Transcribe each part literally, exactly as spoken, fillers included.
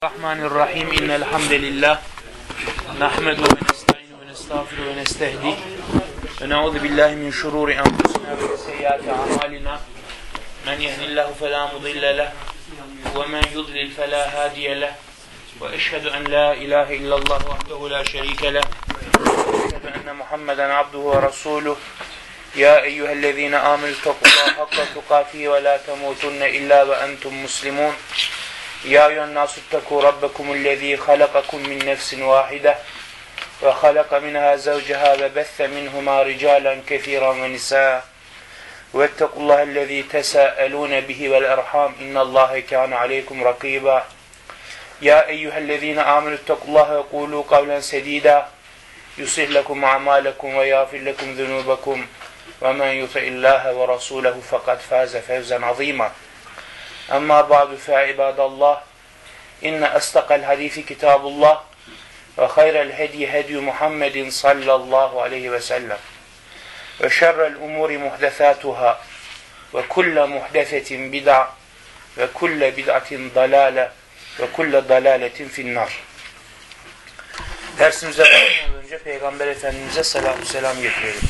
Bismillahirrahmanirrahim. İnnel hamdelellah nahmedu ve nestaînu ve nestağfiru ve nestehdi ve na'ûzu billahi min şurûri enfusinâ ve seyyiâti a'mâlinâ. Men yehdihillahu felâ mudille leh ve men yudlil felâ hâdiye leh. Ve eşhedü en lâ ilâhe illallah vahdehu lâ şerîke leh. Ve eşhedü enne Muhammeden abduhu ve rasûluh. Ya eyyühellezîne âmenû ittakullâhe hakka tukâtihi ve lâ temûtunne illâ ve entum muslimûn. Ya eyyühen nâsü ittekû rabbekumullezî halakakum min nefsin vâhide ve halaka minhâ zevceha ve besse minhumâ ricâlen kethîran ve nisâ ve ettekullâhellezî tesâelûne bihi vel erhâm innallâhe kâne aleykum rakîbâ. Ya eyyühellezîne âmenû ittekullâhe ve kûlû kavlen sedîdâ yuslih lekum a'mâlekum ve yâfir lekum zunûbekum ve men yuti'illâhe ve rasûlehu fekad fâze fevzen azîmâ. Amma ba'du fe ibadallah inne estaqal hadisi kitabullah ve hayrel hedi hedi Muhammedin sallallahu aleyhi ve sellem ve şerrel umuri muhdesatuhâ ve kulle muhdesetin bid'a ve kulle bid'atin dalâle ve kulle dalâletin finnâr. Dersimize başlamadan önce Peygamber Efendimiz'e selamü selam getirelim.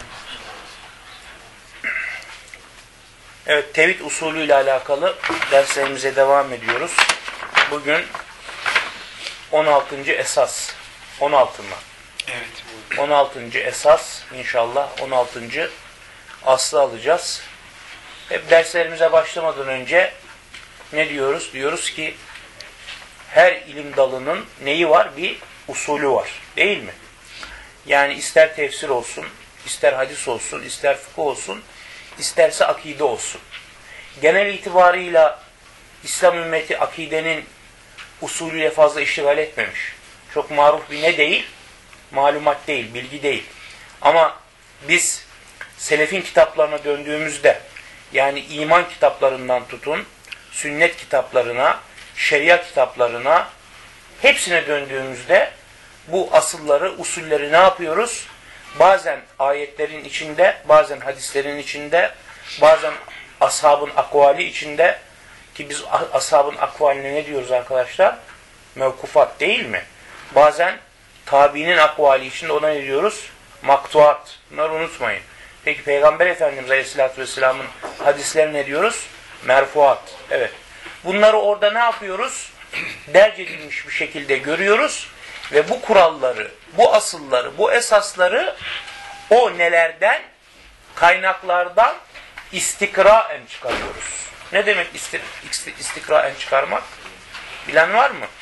Evet, tevhid usulü ile alakalı derslerimize devam ediyoruz. Bugün on altıncı esas. on altı mı? Evet. on altıncı esas inşallah on altıncı aslı alacağız. Hep derslerimize başlamadan önce ne diyoruz? Diyoruz ki her ilim dalının neyi var? Bir usulü var. Değil mi? Yani ister tefsir olsun, ister hadis olsun, ister fıkıh olsun, İsterse akide olsun. Genel itibarıyla İslam ümmeti akidenin usulüyle fazla iştigal etmemiş. Çok maruf bir ne değil? Malumat değil, bilgi değil. Ama biz selefin kitaplarına döndüğümüzde, yani iman kitaplarından tutun, sünnet kitaplarına, şeria kitaplarına, hepsine döndüğümüzde bu asılları, usulleri ne yapıyoruz? Bazen ayetlerin içinde, bazen hadislerin içinde, bazen ashabın akvali içinde, ki biz ashabın akvaline ne diyoruz arkadaşlar? Mevkufat değil mi? Bazen tabiinin akvali içinde ona ne diyoruz? Maktuat. Bunları unutmayın. Peki Peygamber Efendimiz Aleyhisselatü Vesselam'ın hadisleri ne diyoruz? Merfuat. Evet. Bunları orada ne yapıyoruz? Derc edilmiş bir şekilde görüyoruz. Ve bu kuralları, bu asılları, bu esasları o nelerden, kaynaklardan istikraen çıkarıyoruz. Ne demek istik istikraen çıkarmak? Bilen var mı?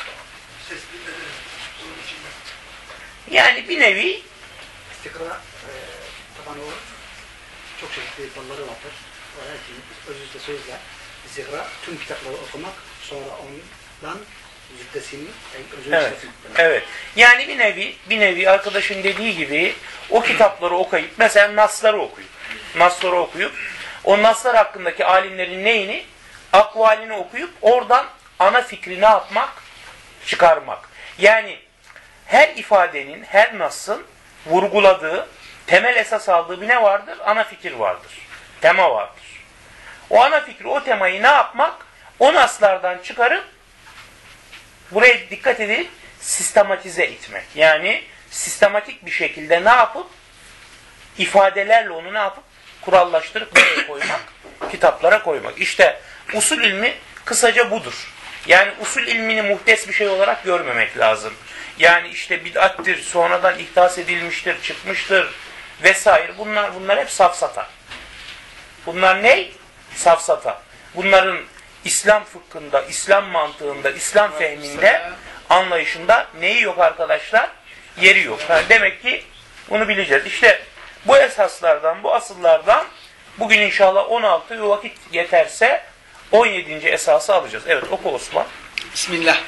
Yani bir nevi istikra e, tabanı olur. Çok çeşitli dalları vardır. Öz yüzde sözle istikra, tüm kitapları okumak, sonra ondan züddesini, özünü evet. Evet. Yani bir nevi, bir nevi arkadaşın dediği gibi o kitapları okuyup, mesela nasları okuyup, nasları okuyup, o naslar hakkındaki alimlerin neyini? Akvalini okuyup, oradan ana fikri ne yapmak? Çıkarmak. Yani her ifadenin, her nasın vurguladığı, temel esas aldığı bir ne vardır? Ana fikir vardır. Tema vardır. O ana fikri, o temayı ne yapmak? O naslardan çıkarıp, buraya dikkat edin, sistematize etmek. Yani sistematik bir şekilde ne yapıp, ifadelerle onu ne yapıp, kurallaştırıp nereye koymak? Kitaplara koymak. İşte usul ilmi kısaca budur. Yani usul ilmini muhtes bir şey olarak görmemek lazım. Yani işte bid'attir, sonradan ihdas edilmiştir, çıkmıştır vesaire. Bunlar bunlar hep safsata. Bunlar ne? Safsata. Bunların İslam fıkhında, İslam mantığında, İslam fehminde, anlayışında neyi yok arkadaşlar? Yeri yok. Yani demek ki bunu bileceğiz. İşte bu esaslardan, bu asıllardan bugün inşallah on altı, vakit yeterse on yedinci esası alacağız. Evet, oku Osman. Bismillah.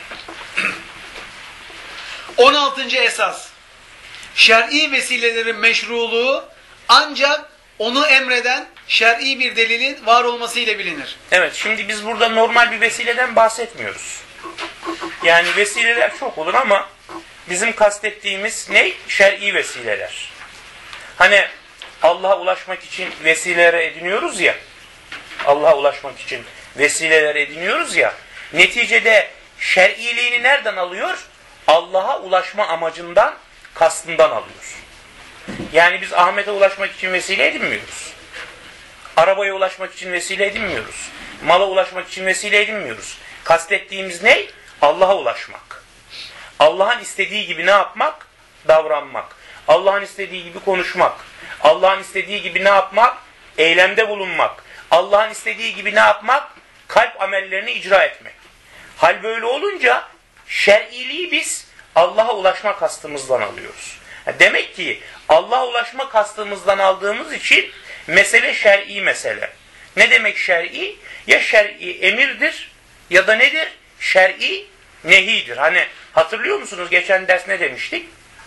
on altıncı esas. Şer'i vesilelerin meşruluğu ancak onu emreden şer'i bir delilin var olmasıyla bilinir. Evet, şimdi biz burada normal bir vesileden bahsetmiyoruz. Yani vesileler çok olur ama bizim kastettiğimiz ne? Şer'i vesileler. Hani Allah'a ulaşmak için vesileler ediniyoruz ya, Allah'a ulaşmak için vesileler ediniyoruz ya, neticede şer'iliğini nereden alıyor? Allah'a ulaşma amacından, kastından alıyor. Yani biz Ahmet'e ulaşmak için vesile edinmiyoruz. Arabaya ulaşmak için vesile edinmiyoruz. Mala ulaşmak için vesile edinmiyoruz. Kastettiğimiz ne? Allah'a ulaşmak. Allah'ın istediği gibi ne yapmak? Davranmak. Allah'ın istediği gibi konuşmak. Allah'ın istediği gibi ne yapmak? Eylemde bulunmak. Allah'ın istediği gibi ne yapmak? Kalp amellerini icra etmek. Hal böyle olunca şer'iliği biz Allah'a ulaşma kastımızdan alıyoruz. Demek ki Allah'a ulaşma kastımızdan aldığımız için mesele şer'i mesele. Ne demek şer'i? Ya şer'i emirdir ya da nedir? Şer'i nehidir. Hani hatırlıyor musunuz? Geçen ders ne demiştik?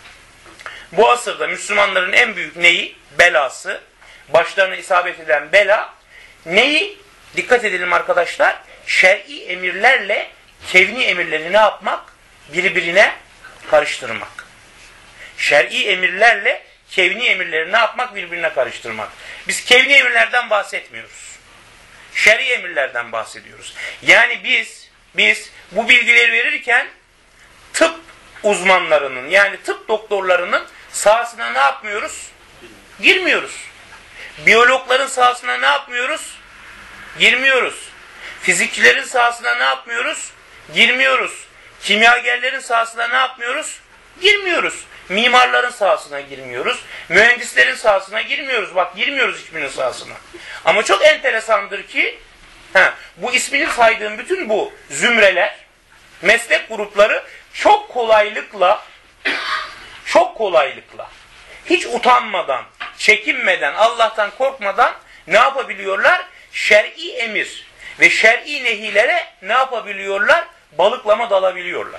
Bu asırda Müslümanların en büyük neyi? Belası. Başlarına isabet eden bela. Neyi? Dikkat edelim arkadaşlar. Şer'i emirlerle kevni emirleri ne yapmak? Birbirine karıştırmak. Şer'i emirlerle kevni emirleri ne yapmak? Birbirine karıştırmak. Biz kevni emirlerden bahsetmiyoruz. Şer'i emirlerden bahsediyoruz. Yani biz biz bu bilgileri verirken tıp uzmanlarının yani tıp doktorlarının sahasına ne yapmıyoruz? Girmiyoruz. Biyologların sahasına ne yapmıyoruz? Girmiyoruz. Fizikçilerin sahasına ne yapmıyoruz? Girmiyoruz. Kimyagerlerin sahasına ne yapmıyoruz? Girmiyoruz. Mimarların sahasına girmiyoruz. Mühendislerin sahasına girmiyoruz. Bak girmiyoruz hiçbirinin sahasına. Ama çok enteresandır ki he, bu ismini saydığım bütün bu zümreler, meslek grupları çok kolaylıkla çok kolaylıkla hiç utanmadan, çekinmeden, Allah'tan korkmadan ne yapabiliyorlar? Şer'i emir ve şer'i nehilere ne yapabiliyorlar? Balıklama dalabiliyorlar.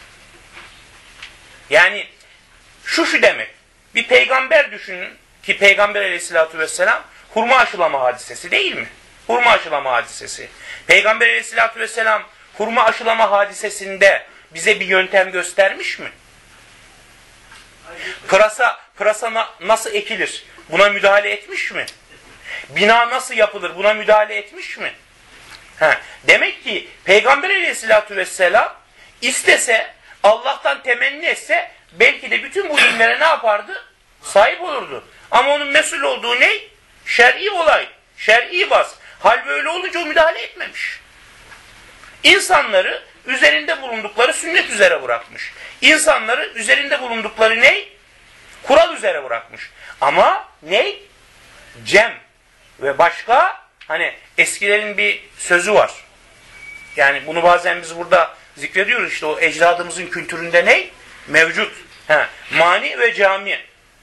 Yani şu şu demek. Bir peygamber düşünün ki Peygamber aleyhissalatü vesselam hurma aşılama hadisesi değil mi? Hurma aşılama hadisesi. Peygamber aleyhissalatü vesselam hurma aşılama hadisesinde bize bir yöntem göstermiş mi? Pırasa, pırasa na, nasıl ekilir? Buna müdahale etmiş mi? Bina nasıl yapılır? Buna müdahale etmiş mi? Ha, demek ki Peygamber aleyhissalatü vesselam istese, Allah'tan temenni etse belki de bütün bu ilimlere ne yapardı? Sahip olurdu. Ama onun mesul olduğu ne? Şer'i olay. Şer'i bas. Hal böyle olunca o müdahale etmemiş. İnsanları üzerinde bulundukları sünnet üzere bırakmış. İnsanları üzerinde bulundukları ne? Kural üzere bırakmış. Ama ne? Cem ve başka hani eskilerin bir sözü var. Yani bunu bazen biz burada zikrediyoruz işte o ecdadımızın kültüründe ne? Mevcut. He, mani ve cami.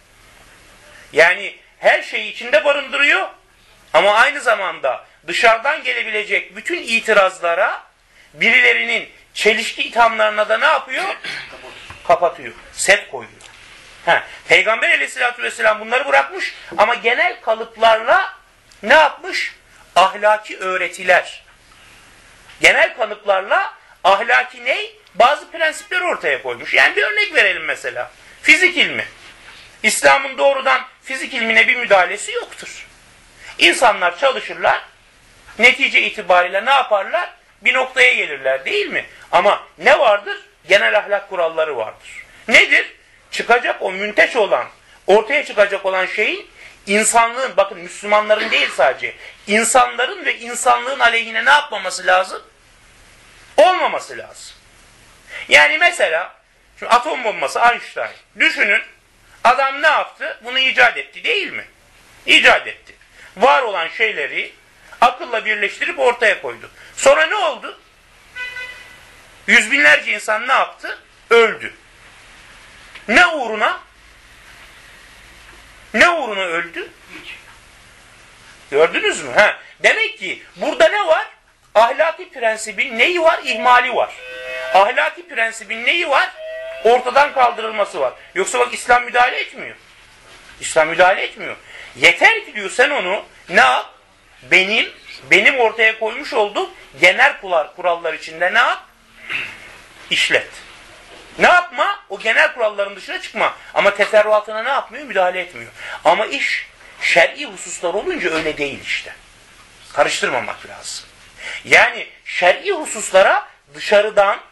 Yani her şeyi içinde barındırıyor ama aynı zamanda dışarıdan gelebilecek bütün itirazlara birilerinin çelişki ithamlarına da ne yapıyor? Kapatıyor. Set koyuyor. He, Peygamber aleyhissalatü vesselam bunları bırakmış ama genel kalıplarla ne yapmış? Ahlaki öğretiler. Genel kalıplarla ahlaki ne? Bazı prensipleri ortaya koymuş. Yani bir örnek verelim mesela. Fizik ilmi. İslam'ın doğrudan fizik ilmine bir müdahalesi yoktur. İnsanlar çalışırlar. Netice itibariyle ne yaparlar? Bir noktaya gelirler değil mi? Ama ne vardır? Genel ahlak kuralları vardır. Nedir? Çıkacak o münteç olan, ortaya çıkacak olan şeyin insanlığın, bakın Müslümanların değil sadece, insanların ve insanlığın aleyhine ne yapmaması lazım? Olmaması lazım. Yani mesela şimdi atom bombası Einstein. Düşünün adam ne yaptı? Bunu icat etti değil mi? İcat etti. Var olan şeyleri akılla birleştirip ortaya koydu. Sonra ne oldu? Yüz binlerce insan ne yaptı? Öldü. Ne uğruna? Ne uğruna öldü? Gördünüz mü? Ha. Demek ki burada ne var? Ahlaki prensibin neyi var? İhmali var. Ahlaki prensibin neyi var? Ortadan kaldırılması var. Yoksa bak İslam müdahale etmiyor. İslam müdahale etmiyor. Yeter ki diyor sen onu ne yap? Benim, benim ortaya koymuş olduğum genel kural, kurallar içinde ne yap? İşlet. Ne yapma? O genel kuralların dışına çıkma. Ama teferruatına ne yapmıyor? Müdahale etmiyor. Ama iş şer'i hususlar olunca öyle değil işte. Karıştırmamak lazım. Yani şer'i hususlara dışarıdan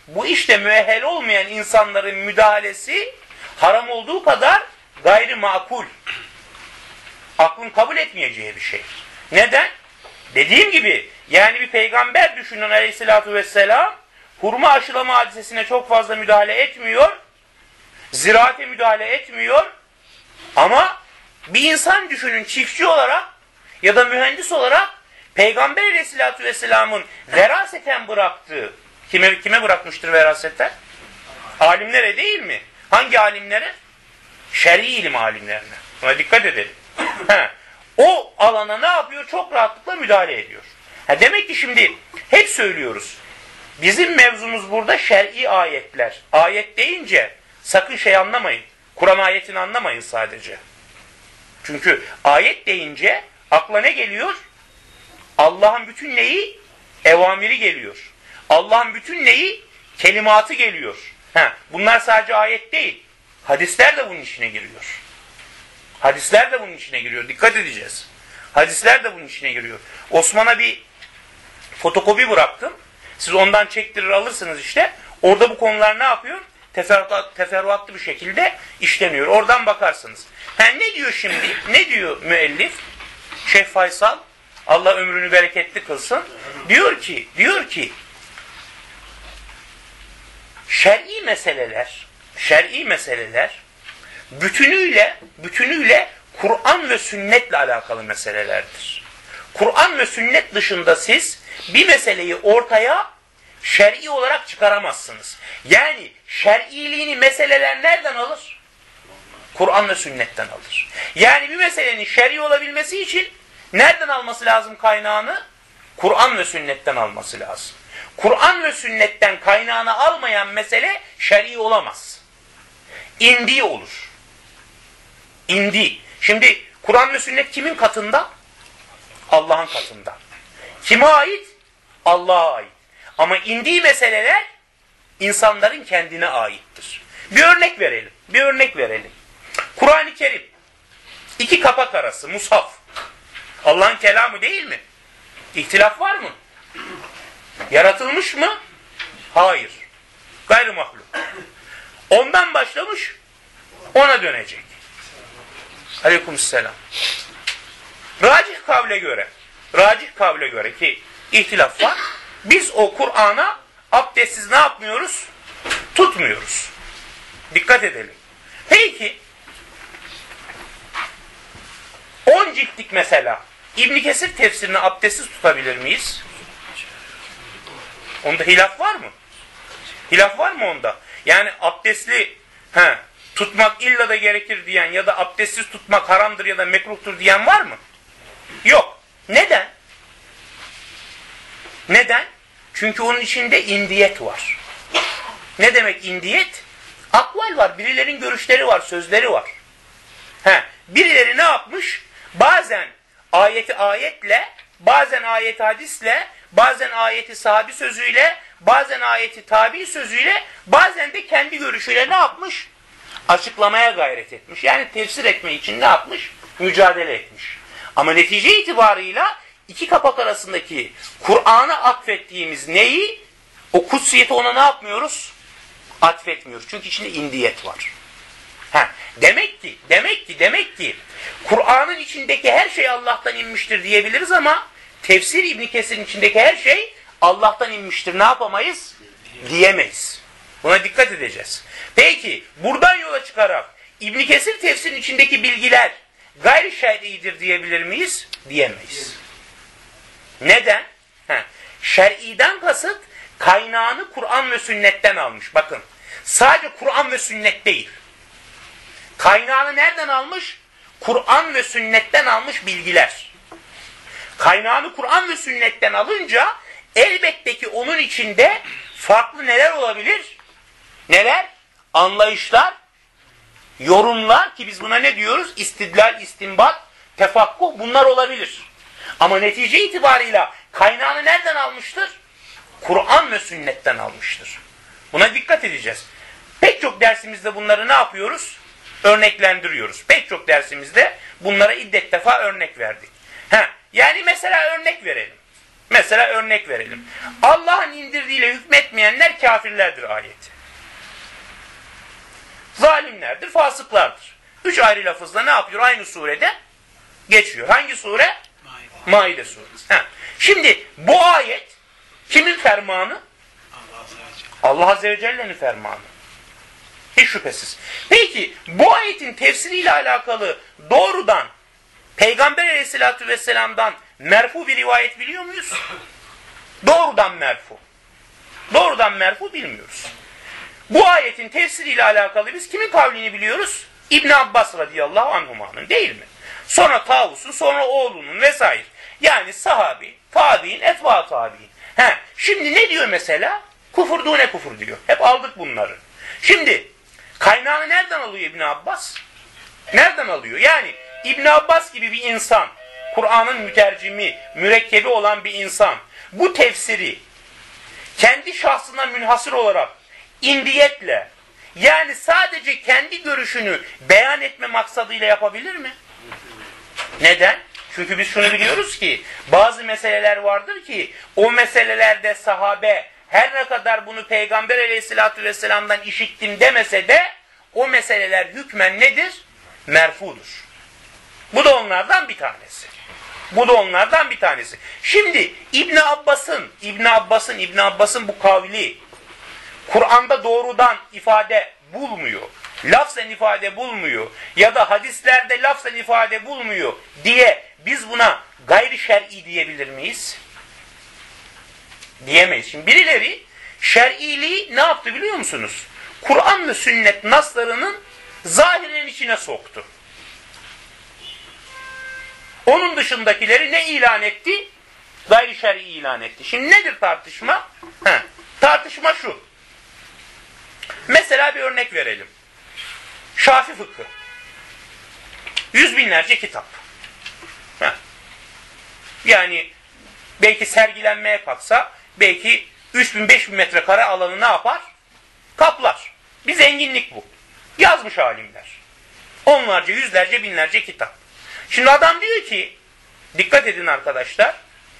bu işte müehhel olmayan insanların müdahalesi haram olduğu kadar gayri makul. Aklın kabul etmeyeceği bir şey. Neden? Dediğim gibi yani bir peygamber düşünün aleyhissalatü vesselam hurma aşılama hadisesine çok fazla müdahale etmiyor. Ziraate müdahale etmiyor. Ama bir insan düşünün çiftçi olarak ya da mühendis olarak Peygamber aleyhissalatü vesselamın veraseten bıraktığı, kime, kime bırakmıştır veraseten? Alimlere değil mi? Hangi alimlere? Şer'i ilim alimlerine. Buna dikkat edelim. He. O alana ne yapıyor? Çok rahatlıkla müdahale ediyor. Ha, demek ki şimdi hep söylüyoruz. Bizim mevzumuz burada şer'i ayetler. Ayet deyince sakın şey anlamayın. Kur'an ayetini anlamayın sadece. Çünkü ayet deyince akla ne geliyor? Allah'ın bütün neyi? Evamiri geliyor. Allah'ın bütün neyi? Kelimatı geliyor. Ha, bunlar sadece ayet değil. Hadisler de bunun içine giriyor. Hadisler de bunun içine giriyor. Dikkat edeceğiz. Hadisler de bunun içine giriyor. Osman'a bir fotokopi bıraktım. Siz ondan çektirir alırsınız işte. Orada bu konular ne yapıyor? Teferruat, teferruatlı bir şekilde işleniyor. Oradan bakarsınız. Ha, ne diyor şimdi? Ne diyor müellif? Şeyh Faysal, Allah ömrünü bereketli kılsın. Diyor ki, diyor ki şer'i meseleler, şer'i meseleler bütünüyle, bütünüyle Kur'an ve sünnetle alakalı meselelerdir. Kur'an ve sünnet dışında siz bir meseleyi ortaya şer'i olarak çıkaramazsınız. Yani şer'iliğini meseleler nereden alır? Kur'an ve sünnetten alır. Yani bir meselenin şer'i olabilmesi için nereden alması lazım kaynağını? Kur'an ve sünnetten alması lazım. Kur'an ve sünnetten kaynağını almayan mesele şer'i olamaz. İndi olur. İndi. Şimdi Kur'an ve sünnet kimin katında? Allah'ın katında. Kime ait? Allah'a ait. Ama indiği meseleler insanların kendine aittir. Bir örnek verelim. Bir örnek verelim. Kur'an-ı Kerim. İki kapak arası. Mushaf. Allah'ın kelamı değil mi? İhtilaf var mı? Yaratılmış mı? Hayır. Gayrı mahluk. Ondan başlamış, ona dönecek. Aleykümselam. Racih kavle göre, racih kavle göre ki ihtilaf var. Biz o Kur'an'a abdestsiz ne yapmıyoruz? Tutmuyoruz. Dikkat edelim. Peki on ciltlik mesela İbn Kesir tefsirini abdestsiz tutabilir miyiz? Onda hilaf var mı? Hilaf var mı onda? Yani abdestli he, tutmak illa da gerekir diyen ya da abdestsiz tutmak haramdır ya da mekruhtur diyen var mı? Yok. Neden? Neden? Çünkü onun içinde indiyet var. Ne demek indiyet? Akval var. Birilerinin görüşleri var, sözleri var. He, birileri ne yapmış? Bazen ayeti ayetle, bazen ayeti hadisle, bazen ayeti sahabi sözüyle, bazen ayeti tabi sözüyle, bazen de kendi görüşüyle ne yapmış? Açıklamaya gayret etmiş. Yani tefsir etme için ne yapmış? Mücadele etmiş. Ama netice itibarıyla iki kapak arasındaki Kur'an'a atfettiğimiz neyi? O kutsiyeti ona ne yapmıyoruz? Atfetmiyoruz. Çünkü içinde indiyet var. Ha, demek ki, demek ki, demek ki Kur'an'ın içindeki her şey Allah'tan inmiştir diyebiliriz ama tefsir İbn Kesir'in içindeki her şey Allah'tan inmiştir. Ne yapamayız? Diyemeyiz. Buna dikkat edeceğiz. Peki buradan yola çıkarak İbn Kesir tefsirin içindeki bilgiler gayri şer'idir diyebilir miyiz? Diyemeyiz. Neden? Ha, şer'iden kasıt kaynağını Kur'an ve sünnetten almış. Bakın sadece Kur'an ve sünnet değil. Kaynağını nereden almış? Kur'an ve sünnetten almış bilgiler. Kaynağını Kur'an ve sünnetten alınca elbette ki onun içinde farklı neler olabilir? Neler? Anlayışlar, yorumlar ki biz buna ne diyoruz? İstidlal, istinbat, tefakkuh bunlar olabilir. Ama netice itibarıyla kaynağını nereden almıştır? Kur'an ve sünnetten almıştır. Buna dikkat edeceğiz. Pek çok dersimizde bunları ne yapıyoruz? Örneklendiriyoruz. Pek çok dersimizde bunlara iddet defa örnek verdik. Ha, yani mesela örnek verelim. Mesela örnek verelim. Allah'ın indirdiğiyle hükmetmeyenler kafirlerdir ayeti. Zalimlerdir, fasıklardır. Üç ayrı lafızla ne yapıyor? Aynı surede geçiyor. Hangi sure? Maide, Maide suresi. Ha. Şimdi bu ayet kimin fermanı? Allah Azze ve Celle'nin fermanı. Hiç şüphesiz. Peki bu ayetin tefsiriyle alakalı doğrudan Peygamber Aleyhisselatü Vesselam'dan merfu bir rivayet biliyor muyuz? Doğrudan merfu. Doğrudan merfu bilmiyoruz. Bu ayetin tefsiriyle alakalı biz kimin kavlini biliyoruz? İbn Abbas radıyallahu anhuma'nın, değil mi? Sonra Tavus'un, sonra oğlunun vesaire. Yani sahabi, tabi'in, etba tabi'in. He, şimdi ne diyor mesela? Kufur dune kufur diyor. Hep aldık bunları. Şimdi kaynağını nereden alıyor İbn Abbas? Nereden alıyor? Yani İbn Abbas gibi bir insan, Kur'an'ın mütercimi, mürekkebi olan bir insan bu tefsiri kendi şahsına münhasır olarak indiyetle, yani sadece kendi görüşünü beyan etme maksadıyla yapabilir mi? Neden? Çünkü biz şunu biliyoruz ki bazı meseleler vardır ki o meselelerde sahabe her ne kadar bunu Peygamber Aleyhisselatü Vesselam'dan işittim demese de o meseleler hükmen nedir? Merfudur. Bu da onlardan bir tanesi. Bu da onlardan bir tanesi. Şimdi İbn Abbas'ın İbn Abbas'ın İbn Abbas'ın bu kavli Kur'an'da doğrudan ifade bulmuyor. Lafzen ifade bulmuyor ya da hadislerde lafzen ifade bulmuyor diye biz buna gayri şer'i diyebilir miyiz? Diyemeyiz. Şimdi birileri şer'iliği ne yaptı biliyor musunuz? Kur'an ve sünnet naslarının zahirinin içine soktu. Onun dışındakileri ne ilan etti? Gayri şer'i ilan etti. Şimdi nedir tartışma? He, tartışma şu. Mesela bir örnek verelim. Şafii fıkhı. Yüz binlerce kitap. Heh. Yani belki sergilenmeye kalksa belki üç bin beş bin metrekare alanı ne yapar? Kaplar. Bir zenginlik bu. Yazmış alimler. Onlarca, yüzlerce, binlerce kitap. Şimdi adam diyor ki, dikkat edin arkadaşlar,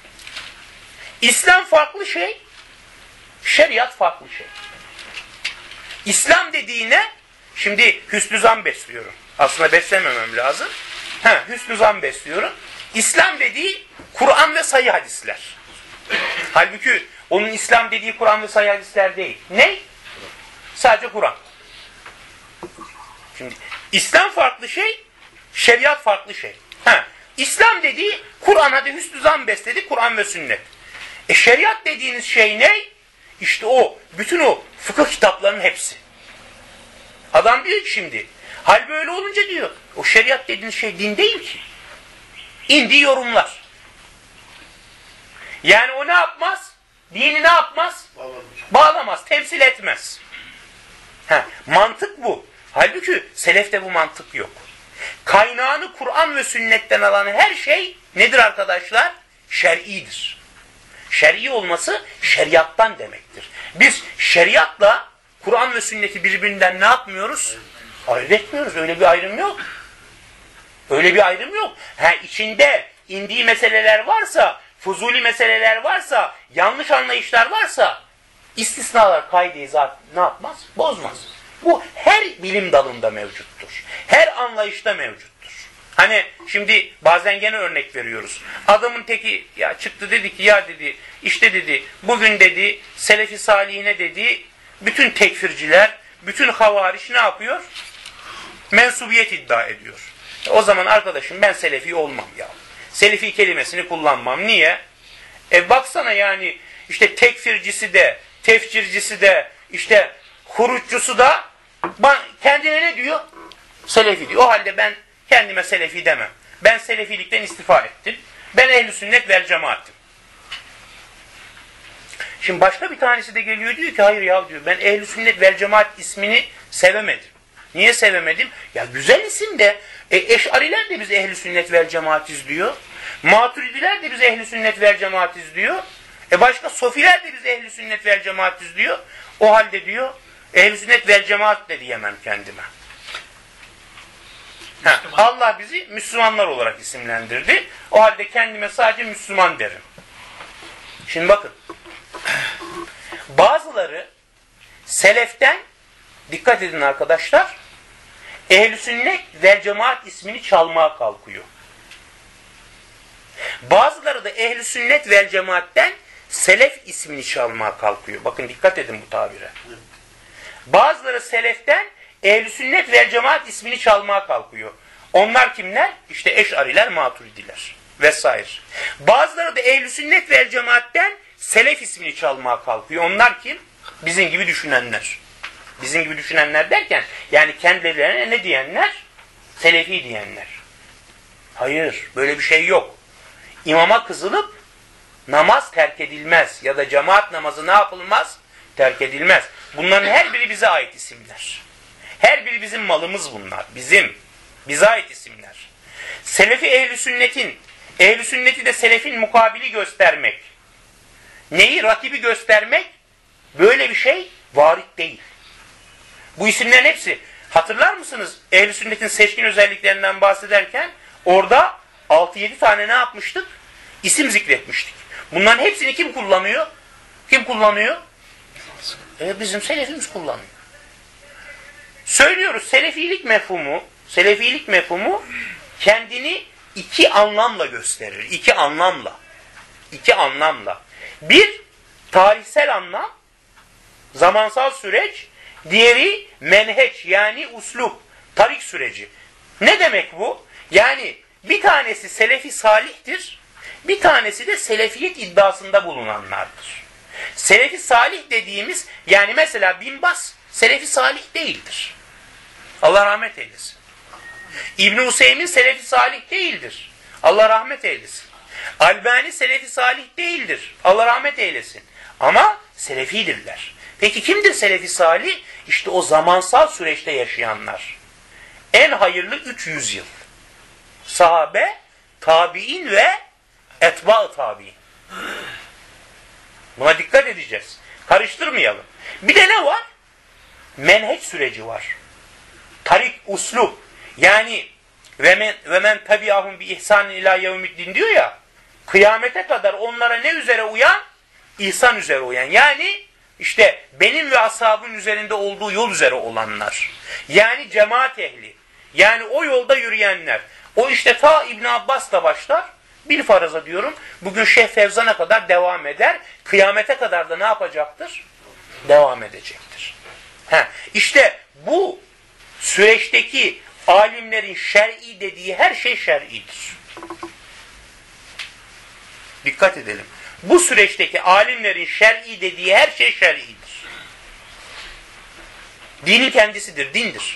İslam farklı şey, şeriat farklı şey. İslam dediğine, şimdi hüsnü zan besliyorum. Aslında beslememem lazım. Ha, hüsnü zan besliyorum. İslam dediği Kur'an ve sayı hadisler. Halbuki onun İslam dediği Kur'an ve sayı hadisler değil. Ne? Sadece Kur'an. Şimdi İslam farklı şey, şeriat farklı şey. Ha, İslam dediği Kur'an'a da hüsnü zan besledi, Kur'an ve sünnet. E şeriat dediğiniz şey ne? İşte o, bütün o fıkıh kitaplarının hepsi. Adam diyor ki şimdi, hal böyle olunca diyor, o şeriat dediğiniz şey din değil ki. İndiği yorumlar. Yani o ne yapmaz? Dini ne yapmaz? Bağlamaz, Bağlamaz temsil etmez. Ha, mantık bu. Halbuki selefte bu mantık yok. Kaynağını Kur'an ve sünnetten alan her şey nedir arkadaşlar? Şer'idir. Şer'i olması şeriattan demektir. Biz şeriatla Kur'an ve sünneti birbirinden ne yapmıyoruz? Ayırt etmiyoruz. Öyle bir ayrım yok. Öyle bir ayrım yok. Ha, içinde indiği meseleler varsa, fuzuli meseleler varsa, yanlış anlayışlar varsa istisnalar kaideyi zaten ne yapmaz? Bozmaz. Bu her bilim dalında mevcuttur. Her anlayışta mevcuttur. Hani şimdi bazen gene örnek veriyoruz. Adamın teki ya çıktı dedi ki ya dedi işte dedi bugün dedi Selefi Salihine dedi bütün tekfirciler, bütün havariş ne yapıyor? Mensubiyet iddia ediyor. O zaman arkadaşım ben Selefi olmam ya. Selefi kelimesini kullanmam. Niye? E baksana yani işte tekfircisi de, tefcircisi de, işte huruççusu da kendine ne diyor? Selefi diyor. O halde ben kendime Selefi demem. Ben Selefilikten istifa ettim. Ben ehl-i sünnet vel cemaatim. Şimdi başka bir tanesi de geliyor diyor ki hayır ya diyor ben ehl-i sünnet vel cemaat ismini sevemedim. Niye sevemedim? Ya güzel isim de e, Eş'ariler de biz ehl-i sünnet vel cemaatiz diyor. Maturidiler de biz ehl-i sünnet vel cemaatiz diyor. E başka Sofiler de biz ehl-i sünnet vel cemaatiz diyor. O halde diyor ehl-i sünnet vel cemaat de diyemem kendime. Ha, Allah bizi Müslümanlar olarak isimlendirdi. O halde kendime sadece Müslüman derim. Şimdi bakın. Bazıları seleften, dikkat edin arkadaşlar, ehl-i sünnet vel cemaat ismini çalmaya kalkıyor. Bazıları da ehl-i sünnet vel cemaatten selef ismini çalmaya kalkıyor. Bakın dikkat edin bu tabire. Bazıları seleften ehl-i sünnet vel cemaat ismini çalmaya kalkıyor. Onlar kimler? İşte Eş'ariler, Maturidiler vesaire. Bazıları da ehl-i sünnet vel cemaatten selef ismini çalmaya kalkıyor. Onlar kim? Bizim gibi düşünenler. Bizim gibi düşünenler derken yani kendilerine ne diyenler? Selefi diyenler. Hayır, böyle bir şey yok. İmama kızılıp namaz terk edilmez ya da cemaat namazı ne yapılmaz? Terk edilmez. Bunların her biri bize ait isimler. Her biri bizim malımız bunlar. Bizim. Bize ait isimler. Selefi ehl-i sünnetin, ehl-i sünneti de selefin mukabili göstermek. Neyi? Rakibi göstermek. Böyle bir şey varit değil. Bu isimlerin hepsi, hatırlar mısınız? Ehl-i sünnetin seçkin özelliklerinden bahsederken orada altı yedi tane ne yapmıştık? İsim zikretmiştik. Bunların hepsini kim kullanıyor? Kim kullanıyor? E, bizim selefimiz kullanıyor. Söylüyoruz, selefilik mefhumu, selefilik mefhumu kendini iki anlamla gösterir. İki anlamla. İki anlamla. Bir, tarihsel anlam, zamansal süreç. Diğeri menheç yani uslup, tarik süreci. Ne demek bu? Yani bir tanesi selefi salihtir, bir tanesi de selefiyet iddiasında bulunanlardır. Selefi salih dediğimiz, yani mesela Bin Baz selefi salih değildir. Allah rahmet eylesin. İbn-i Hüseyin selefi salih değildir. Allah rahmet eylesin. Albani selefi salih değildir. Allah rahmet eylesin. Ama selefidirler. Peki kimdir selefi salih? İşte o zamansal süreçte yaşayanlar. En hayırlı üç yüz yıl. Sahabe, tabi'in ve etba-ı tabi'in. Buna dikkat edeceğiz. Karıştırmayalım. Bir de ne var? Menheç süreci var. Tarik, uslub. Yani ve men, ve men tabi'ahum bi ihsan ila yevmiddin diyor ya. Kıyamete kadar onlara ne üzere uyan? İhsan üzere uyan. Yani İşte benim ve ashabın üzerinde olduğu yol üzere olanlar. Yani cemaat ehli. Yani o yolda yürüyenler. O işte ta İbn Abbas'la başlar. Bil faraza diyorum. Bugün Şeyh Fevzan'a kadar devam eder. Kıyamete kadar da ne yapacaktır? Devam edecektir. Heh, işte bu süreçteki alimlerin şer'i dediği her şey şer'idir. Dikkat edelim. Bu süreçteki alimlerin şer'i dediği her şey şer'idir. Dinin kendisidir, dindir.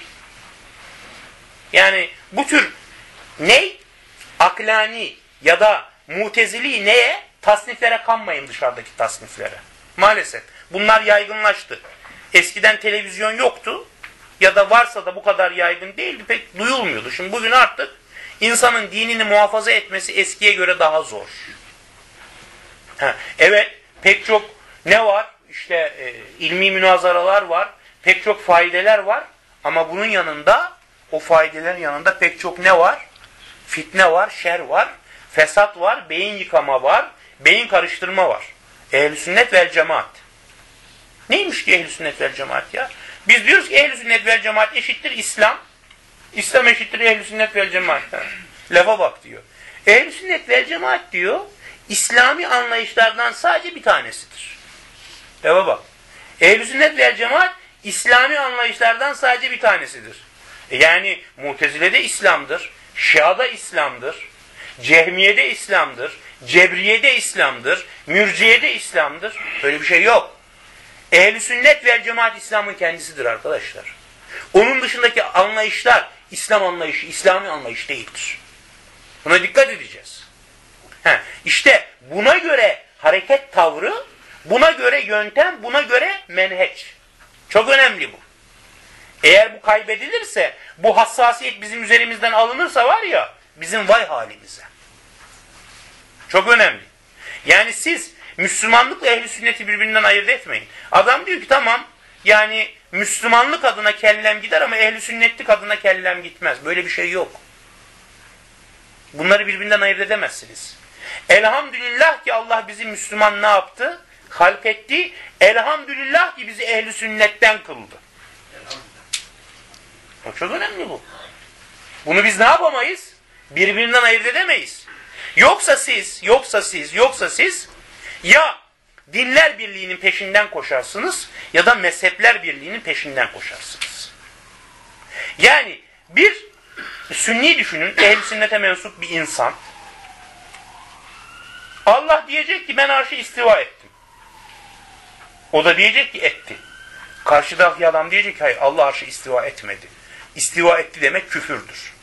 Yani bu tür ne? Aklani ya da mutezili neye? Tasniflere kanmayın, dışarıdaki tasniflere. Maalesef. Bunlar yaygınlaştı. Eskiden televizyon yoktu ya da varsa da bu kadar yaygın değildi, pek duyulmuyordu. Şimdi bugün artık insanın dinini muhafaza etmesi eskiye göre daha zor. Ha, evet, pek çok ne var? İşte e, ilmi münazaralar var, pek çok faydeler var ama bunun yanında, o faydelerin yanında pek çok ne var? Fitne var, şer var, fesat var, beyin yıkama var, beyin karıştırma var. Ehl-i sünnet vel cemaat. Neymiş ki ehl-i sünnet vel cemaat ya? Biz diyoruz ki ehl-i sünnet vel cemaat eşittir İslam. İslam eşittir ehl-i sünnet vel cemaat. Lafa bak diyor. Ehl-i sünnet vel cemaat diyor, İslami anlayışlardan sadece bir tanesidir. Lafa bak. Ehl-i sünnet vel cemaat İslami anlayışlardan sadece bir tanesidir. Yani Mutezile'de İslam'dır, Şia'da İslam'dır, Cehmiye'de İslam'dır, Cebriye'de İslam'dır, Mürciye'de İslam'dır. Böyle bir şey yok. Ehl-i sünnet vel cemaat İslam'ın kendisidir arkadaşlar. Onun dışındaki anlayışlar İslam anlayışı, İslami anlayış değildir. Buna dikkat edeceğiz. Heh, işte buna göre hareket tavrı, buna göre yöntem, buna göre menheç. Çok önemli bu. Eğer bu kaybedilirse, bu hassasiyet bizim üzerimizden alınırsa var ya, bizim vay halimize. Çok önemli. Yani siz Müslümanlıkla ehl-i sünneti birbirinden ayırt etmeyin. Adam diyor ki tamam, yani Müslümanlık adına kellem gider ama ehl-i sünnetlik adına kellem gitmez. Böyle bir şey yok. Bunları birbirinden ayırt edemezsiniz. Elhamdülillah ki Allah bizi Müslüman ne yaptı? Halk etti. Elhamdülillah ki bizi ehli sünnetten kıldı. Çok önemli bu. Bunu biz ne yapamayız? Birbirinden ayırt edemeyiz. Yoksa siz, yoksa siz, yoksa siz ya dinler birliğinin peşinden koşarsınız ya da mezhepler birliğinin peşinden koşarsınız. Yani bir sünni düşünün, ehl-i sünnete mensup bir insan. Allah diyecek ki ben arşı istiva ettim. O da diyecek ki etti. Karşıdaki adam diyecek ki hayır Allah arşı istiva etmedi. İstiva etti demek küfürdür.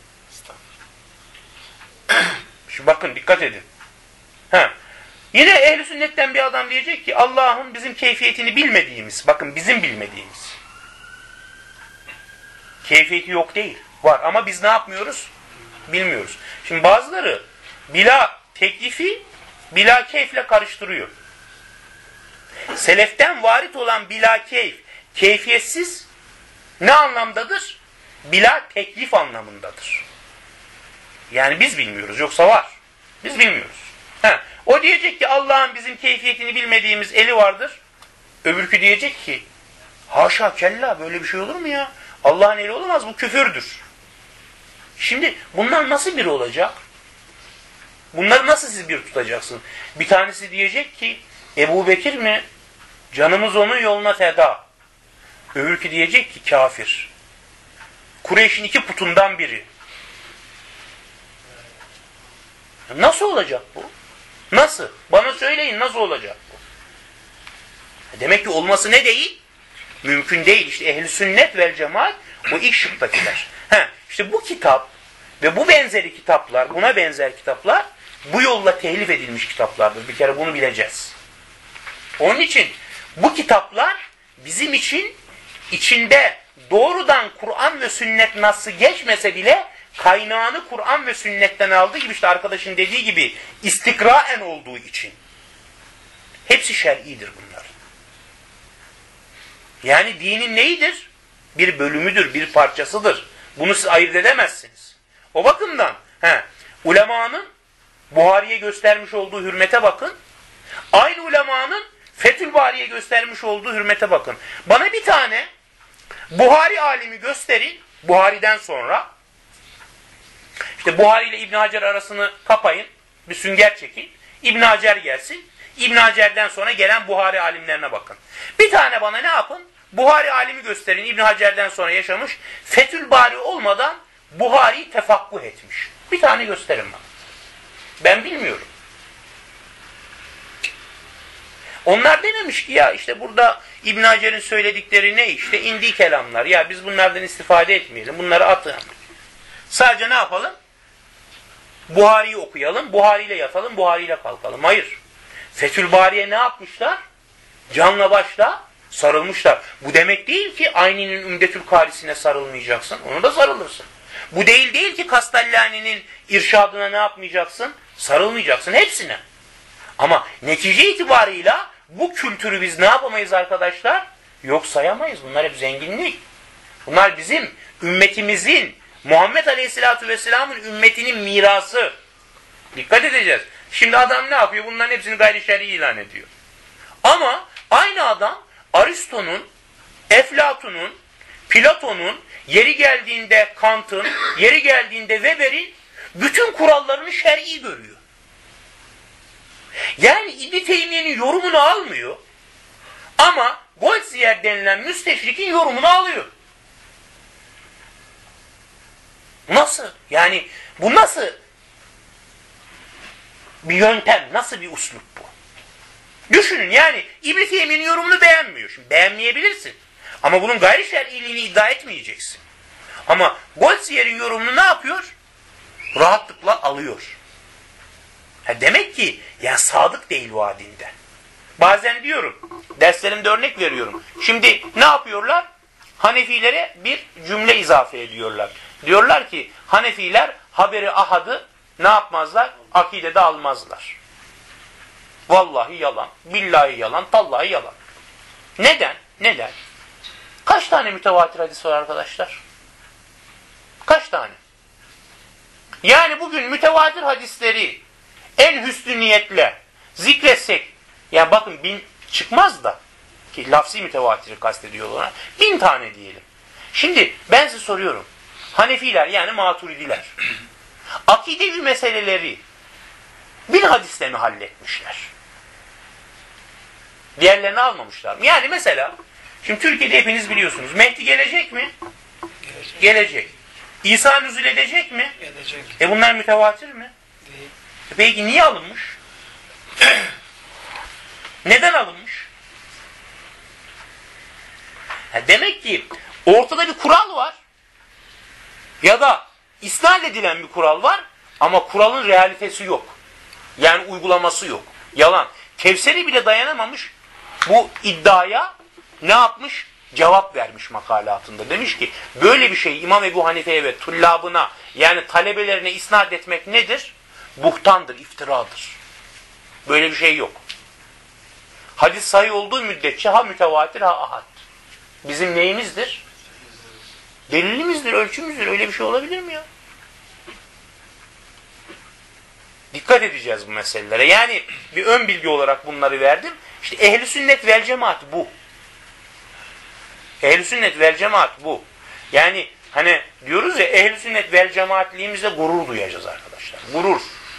Şimdi bakın dikkat edin. Ha. Yine ehl-i sünnetten bir adam diyecek ki Allah'ın bizim keyfiyetini bilmediğimiz, bakın bizim bilmediğimiz. Keyfiyeti yok değil. Var ama biz ne yapmıyoruz? Bilmiyoruz. Şimdi bazıları bila teklifi bila keyfle karıştırıyor. Seleften varit olan bila keyf, keyfiyetsiz ne anlamdadır? Bila teklif anlamındadır. Yani biz bilmiyoruz yoksa var. Biz bilmiyoruz. Ha. O diyecek ki Allah'ın bizim keyfiyetini bilmediğimiz eli vardır. Öbürkü diyecek ki haşa kella böyle bir şey olur mu ya? Allah'ın eli olamaz, bu küfürdür. Şimdi bunlar nasıl bir olacak? Bunları nasıl siz bir tutacaksın? Bir tanesi diyecek ki Ebu Bekir mi? Canımız onun yoluna feda. Öbürkü diyecek ki kafir. Kureyş'in iki putundan biri. Nasıl olacak bu? Nasıl? Bana söyleyin nasıl olacak bu? Demek ki olması ne değil? Mümkün değil. İşte ehl-i sünnet vel cemaat o ilk şıktakiler. He, işte bu kitap ve bu benzeri kitaplar, buna benzer kitaplar bu yolla telif edilmiş kitaplardır. Bir kere bunu bileceğiz. Onun için bu kitaplar bizim için içinde doğrudan Kur'an ve sünnet nasıl geçmese bile kaynağını Kur'an ve sünnetten aldığı gibi işte arkadaşın dediği gibi istikraen olduğu için. Hepsi şer'idir bunlar. Yani dinin neyidir? Bir bölümüdür, bir parçasıdır. Bunu siz ayırt edemezsiniz. O bakımdan he, ulemanın Buhari'ye göstermiş olduğu hürmete bakın. Aynı ulemanın Fethül Bari'ye göstermiş olduğu hürmete bakın. Bana bir tane Buhari alimi gösterin. Buhari'den sonra işte Buhari ile İbn Hacer arasını kapayın. Bir sünger çekin. İbn Hacer gelsin. İbn Hacer'den sonra gelen Buhari alimlerine bakın. Bir tane bana ne yapın? Buhari alimi gösterin. İbn Hacer'den sonra yaşamış. Fethül Bari olmadan Buhari'yi tefakkuh etmiş. Bir tane gösterin bana. Ben bilmiyorum. Onlar dememiş ki ya işte burada İbn Hacer'in söyledikleri ne? İşte indi kelamlar. Ya biz bunlardan istifade etmeyelim. Bunları atın. Sadece ne yapalım? Buhari'yi okuyalım. Buhari ile yatalım. Buhari ile kalkalım. Hayır. Fethül Bari'ye ne yapmışlar? Canla başla sarılmışlar. Bu demek değil ki Ayni'nin Ümdetül Karisine sarılmayacaksın. Onu da sarılırsın. Bu değil değil ki Kastallani'nin irşadına ne yapmayacaksın? Sarılmayacaksın. Hepsine. Ama netice itibarıyla bu kültürü biz ne yapamayız arkadaşlar? Yok sayamayız. Bunlar hep zenginlik. Bunlar bizim ümmetimizin, Muhammed Aleyhisselatü Vesselam'ın ümmetinin mirası. Dikkat edeceğiz. Şimdi adam ne yapıyor? Bunların hepsini gayri şer'i ilan ediyor. Ama aynı adam Aristo'nun, Eflatun'un, Platon'un, yeri geldiğinde Kant'ın, yeri geldiğinde Weber'in bütün kurallarını şer'i görüyor. Yani İbn-i Teymiye'nin yorumunu almıyor. Ama Goldziyer denilen müsteşrikin yorumunu alıyor. Nasıl? Yani bu nasıl bir yöntem, nasıl bir uslup bu? Düşünün yani İbn-i Teymiye'nin yorumunu beğenmiyor. Şimdi beğenmeyebilirsin. Ama bunun gayri şer'iliğini iddia etmeyeceksin. Ama Goldziyer'in yorumunu ne yapıyor? Rahatlıkla alıyor. Ha demek ki ya sadık değil vaadinde. Bazen diyorum, derslerimde örnek veriyorum. Şimdi ne yapıyorlar? Hanefilere bir cümle izafe ediyorlar. Diyorlar ki Hanefiler haberi ahadı ne yapmazlar? Akidede almazlar. Vallahi yalan, billahi yalan, tallahi yalan. Neden? Neden? Kaç tane mütevatir hadis var arkadaşlar? Kaç tane? Yani bugün mütevatir hadisleri en hüsnü niyetle zikretsek, ya bakın bin çıkmaz da, ki lafzi mütevatiri kastediyorlar, bin tane diyelim. Şimdi ben size soruyorum. Hanefiler yani Maturidiler akidevi meseleleri bin hadiste mi halletmişler? Diğerlerini almamışlar mı? Yani mesela şimdi Türkiye'de hepiniz biliyorsunuz. Mehdi gelecek mi? Gelecek. Gelecek. İsa nüzul edecek mi? Gelecek. E bunlar mütevatir mi? Değil. E peki niye alınmış? Neden alınmış? Ha demek ki ortada bir kural var. Ya da isnat edilen bir kural var ama kuralın realitesi yok. Yani uygulaması yok. Yalan. Kevseri bile dayanamamış bu iddiaya, ne yapmış? Cevap vermiş makalatında. Demiş ki böyle bir şey İmam Ebu Hanife'ye ve tullabına, yani talebelerine isnat etmek nedir? Buhtandır, iftiradır. Böyle bir şey yok. Hadis sahih olduğu müddetçe ha mütevatir ha ahad. Bizim neyimizdir? Delilimizdir, ölçümüzdür. Öyle bir şey olabilir mi ya? Dikkat edeceğiz bu meselelere. Yani bir ön bilgi olarak bunları verdim. İşte ehl-i sünnet vel cemaat bu. Ehl-i sünnet vel cemaat bu. Yani hani diyoruz ya, ehl-i sünnet vel cemaatliğimizle gurur duyacağız arkadaşlar. Gurur.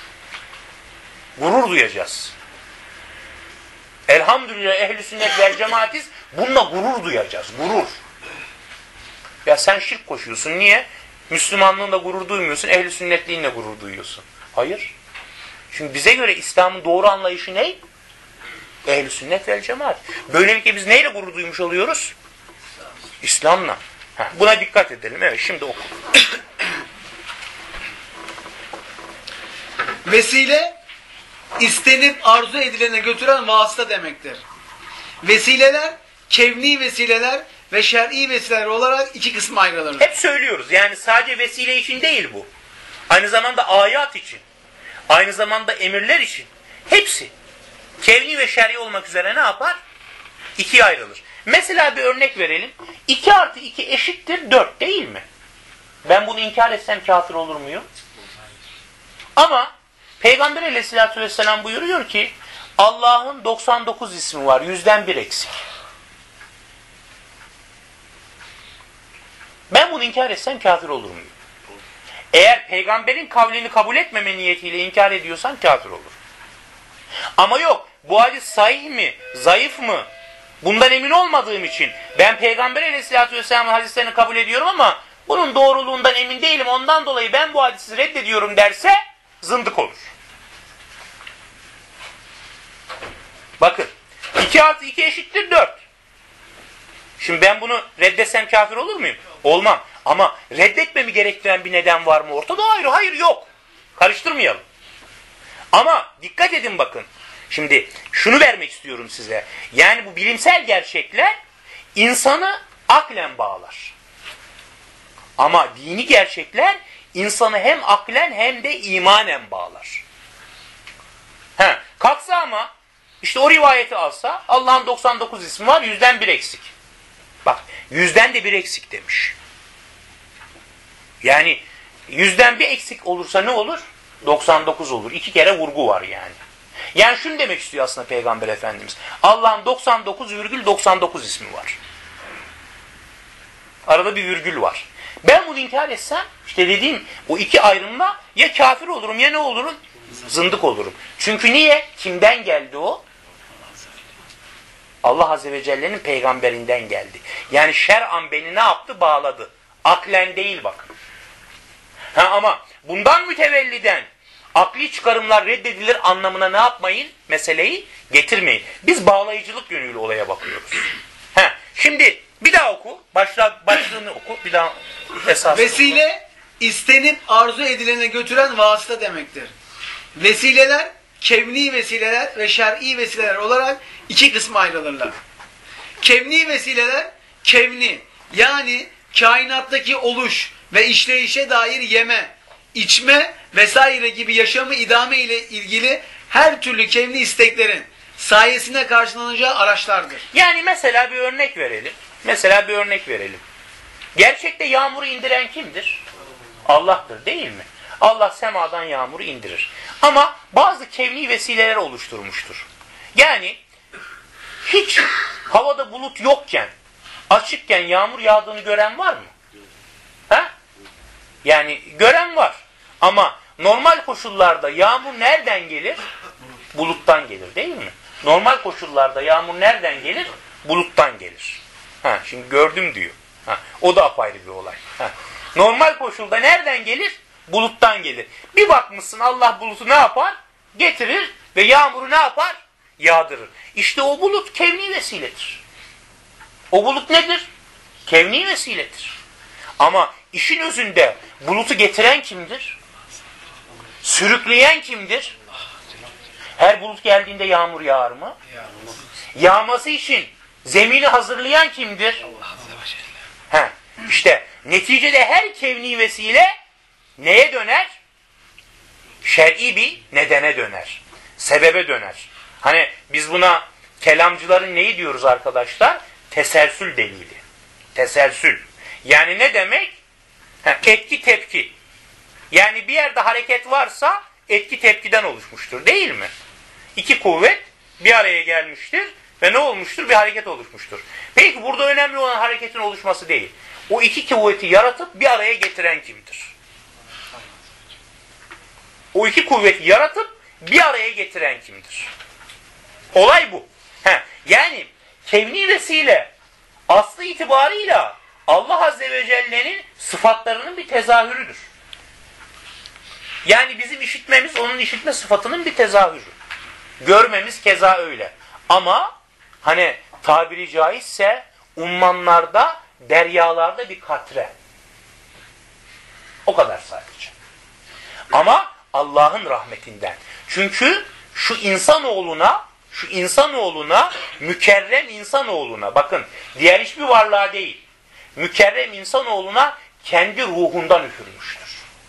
Gurur duyacağız. Elhamdülillah ehl-i sünnet vel cemaatiz. Bununla gurur duyacağız. Gurur. Ya sen şirk koşuyorsun. Niye? Müslümanlığında gurur duymuyorsun. Ehl-i sünnetliğinle gurur duyuyorsun. Hayır. Çünkü bize göre İslam'ın doğru anlayışı ne? Ehl-i sünnet vel cemaat. Böylelikle biz neyle gurur duymuş oluyoruz? İslam'la. Heh, buna dikkat edelim. Evet, şimdi oku. Vesile, istenip arzu edilene götüren vasıta demektir. Vesileler, kevni vesileler ve şer'i vesileler olarak iki kısma ayrılır. Hep söylüyoruz. Yani sadece vesile için değil bu. Aynı zamanda ayat için. Aynı zamanda emirler için. Hepsi. Kevni ve şer'i olmak üzere ne yapar? İkiye ayrılır. Mesela bir örnek verelim. iki artı iki eşittir dört değil mi? Ben bunu inkar etsem kafir olur muyum? Ama Peygamber Aleyhisselatü Vesselam buyuruyor ki Allah'ın doksan dokuz ismi var. Yüzden bir eksik. Ben bunu inkar etsem kafir olur muyum? Eğer peygamberin kavlini kabul etmeme niyetiyle inkar ediyorsan kafir olur. Ama yok, bu hadis sahih mi, zayıf mı? Bundan emin olmadığım için ben Peygamber Aleyhisselatü Vesselam'ın hadislerini kabul ediyorum ama bunun doğruluğundan emin değilim. Ondan dolayı ben bu hadisi reddediyorum derse zındık olur. Bakın, iki artı iki eşittir dört. Şimdi ben bunu reddetsem kafir olur muyum? Olmam. Ama reddetmemi gerektiren bir neden var mı ortada? Hayır, hayır yok. Karıştırmayalım. Ama dikkat edin bakın. Şimdi şunu vermek istiyorum size. Yani bu bilimsel gerçekler insanı aklen bağlar. Ama dini gerçekler insanı hem aklen hem de imanen bağlar. He, kalksa ama işte o rivayeti alsa Allah'ın doksan dokuz ismi var, yüzden bir eksik. Bak, yüzden de bir eksik demiş. Yani yüzden bir eksik olursa ne olur? doksan dokuz olur. İki kere vurgu var yani. Yani şunu demek istiyor aslında Peygamber Efendimiz. Allah'ın doksan dokuz virgül doksan dokuz ismi var. Arada bir virgül var. Ben bunu inkar etsem, işte dediğim o iki ayrımla ya kafir olurum ya ne olurum? Zındık olurum. Çünkü niye? Kimden geldi o? Allah Azze ve Celle'nin peygamberinden geldi. Yani şer'an beni ne yaptı? Bağladı. Aklen değil bakın. Ha, ama bundan mütevelliden akli çıkarımlar reddedilir anlamına ne yapmayın? Meseleyi getirmeyin. Biz bağlayıcılık yönüyle olaya bakıyoruz. Ha, şimdi bir daha oku. Başla, başlığını oku. Bir daha esas. Vesile, oku. istenip arzu edilene götüren vasıta demektir. Vesileler, kevni vesileler ve şer'i vesileler olarak iki kısma ayrılırlar. Kevni vesileler, kevni yani kainattaki oluş ve işleyişe dair yeme, içme vesaire gibi yaşamı idame ile ilgili her türlü kevni isteklerin sayesinde karşılanacağı araçlardır. Yani mesela bir örnek verelim. Mesela bir örnek verelim. Gerçekte yağmuru indiren kimdir? Allah'tır değil mi? Allah semadan yağmuru indirir. Ama bazı kevni vesileler oluşturmuştur. Yani hiç havada bulut yokken, açıkken yağmur yağdığını gören var mı? Ha? Yani gören var. Ama normal koşullarda yağmur nereden gelir? Buluttan gelir, değil mi? Normal koşullarda yağmur nereden gelir? Buluttan gelir. Ha, şimdi gördüm diyor. Ha, o da apayrı bir olay. Ha. Normal koşulda nereden gelir? Buluttan gelir. Bir bakmışsın Allah bulutu ne yapar? Getirir ve yağmuru ne yapar? Yağdırır. İşte o bulut kevni vesiledir. O bulut nedir? Kevni vesiledir. Ama işin özünde bulutu getiren kimdir? Sürükleyen kimdir? Her bulut geldiğinde yağmur yağar mı? Yağması için zemini hazırlayan kimdir? He, işte neticede her kevni vesile neye döner? Şer'i bir nedene döner. Sebebe döner. Hani biz buna kelamcıların neyi diyoruz arkadaşlar? Teselsül delili. Teselsül. Yani ne demek? Ha, etki tepki. Yani bir yerde hareket varsa etki tepkiden oluşmuştur, değil mi? İki kuvvet bir araya gelmiştir ve ne olmuştur? Bir hareket oluşmuştur. Peki burada önemli olan hareketin oluşması değil. O iki kuvveti yaratıp bir araya getiren kimdir? O iki kuvveti yaratıp bir araya getiren kimdir? Olay bu. Heh, yani kevni vesile aslı itibarıyla Allah Azze ve Celle'nin sıfatlarının bir tezahürüdür. Yani bizim işitmemiz onun işitme sıfatının bir tezahürü. Görmemiz keza öyle. Ama hani tabiri caizse ummanlarda, deryalarda bir katre. O kadar sadece. Ama Allah'ın rahmetinden. Çünkü şu insanoğluna, şu insanoğluna, mükerrem insanoğluna, bakın diğer hiçbir varlığa değil, mükerrem insanoğluna kendi ruhundan üfürmüştür.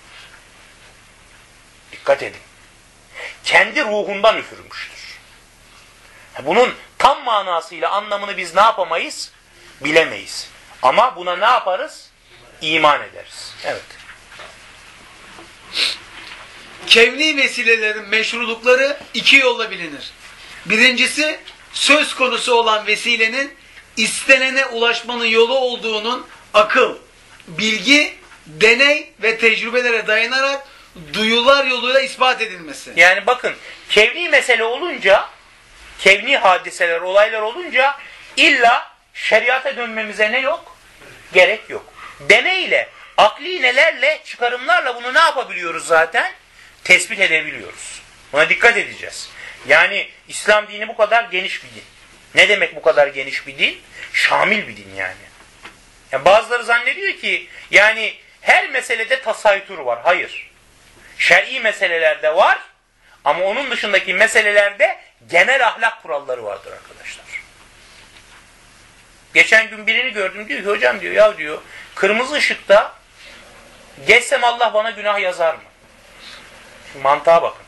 Dikkat edin. Kendi ruhundan üfürmüştür. Bunun tam manasıyla anlamını biz ne yapamayız? Bilemeyiz. Ama buna ne yaparız? İman ederiz. Evet. Kevni vesilelerin meşrulukları iki yolla bilinir. Birincisi, söz konusu olan vesilenin istenene ulaşmanın yolu olduğunun akıl, bilgi, deney ve tecrübelere dayanarak duyular yoluyla ispat edilmesi. Yani bakın, kevni mesele olunca, kevni hadiseler, olaylar olunca illa şeriata dönmemize ne yok? Gerek yok. Deneyle, akli nelerle, çıkarımlarla bunu ne yapabiliyoruz zaten? Tespit edebiliyoruz. Buna dikkat edeceğiz. Yani İslam dini bu kadar geniş bir din. Ne demek bu kadar geniş bir din? Şamil bir din yani. Yani bazıları zannediyor ki yani her meselede tasaytur var. Hayır. Şer'i meselelerde var ama onun dışındaki meselelerde genel ahlak kuralları vardır arkadaşlar. Geçen gün birini gördüm, diyor ki hocam diyor ya diyor kırmızı ışıkta geçsem Allah bana günah yazar mı? Şu mantığa bakın.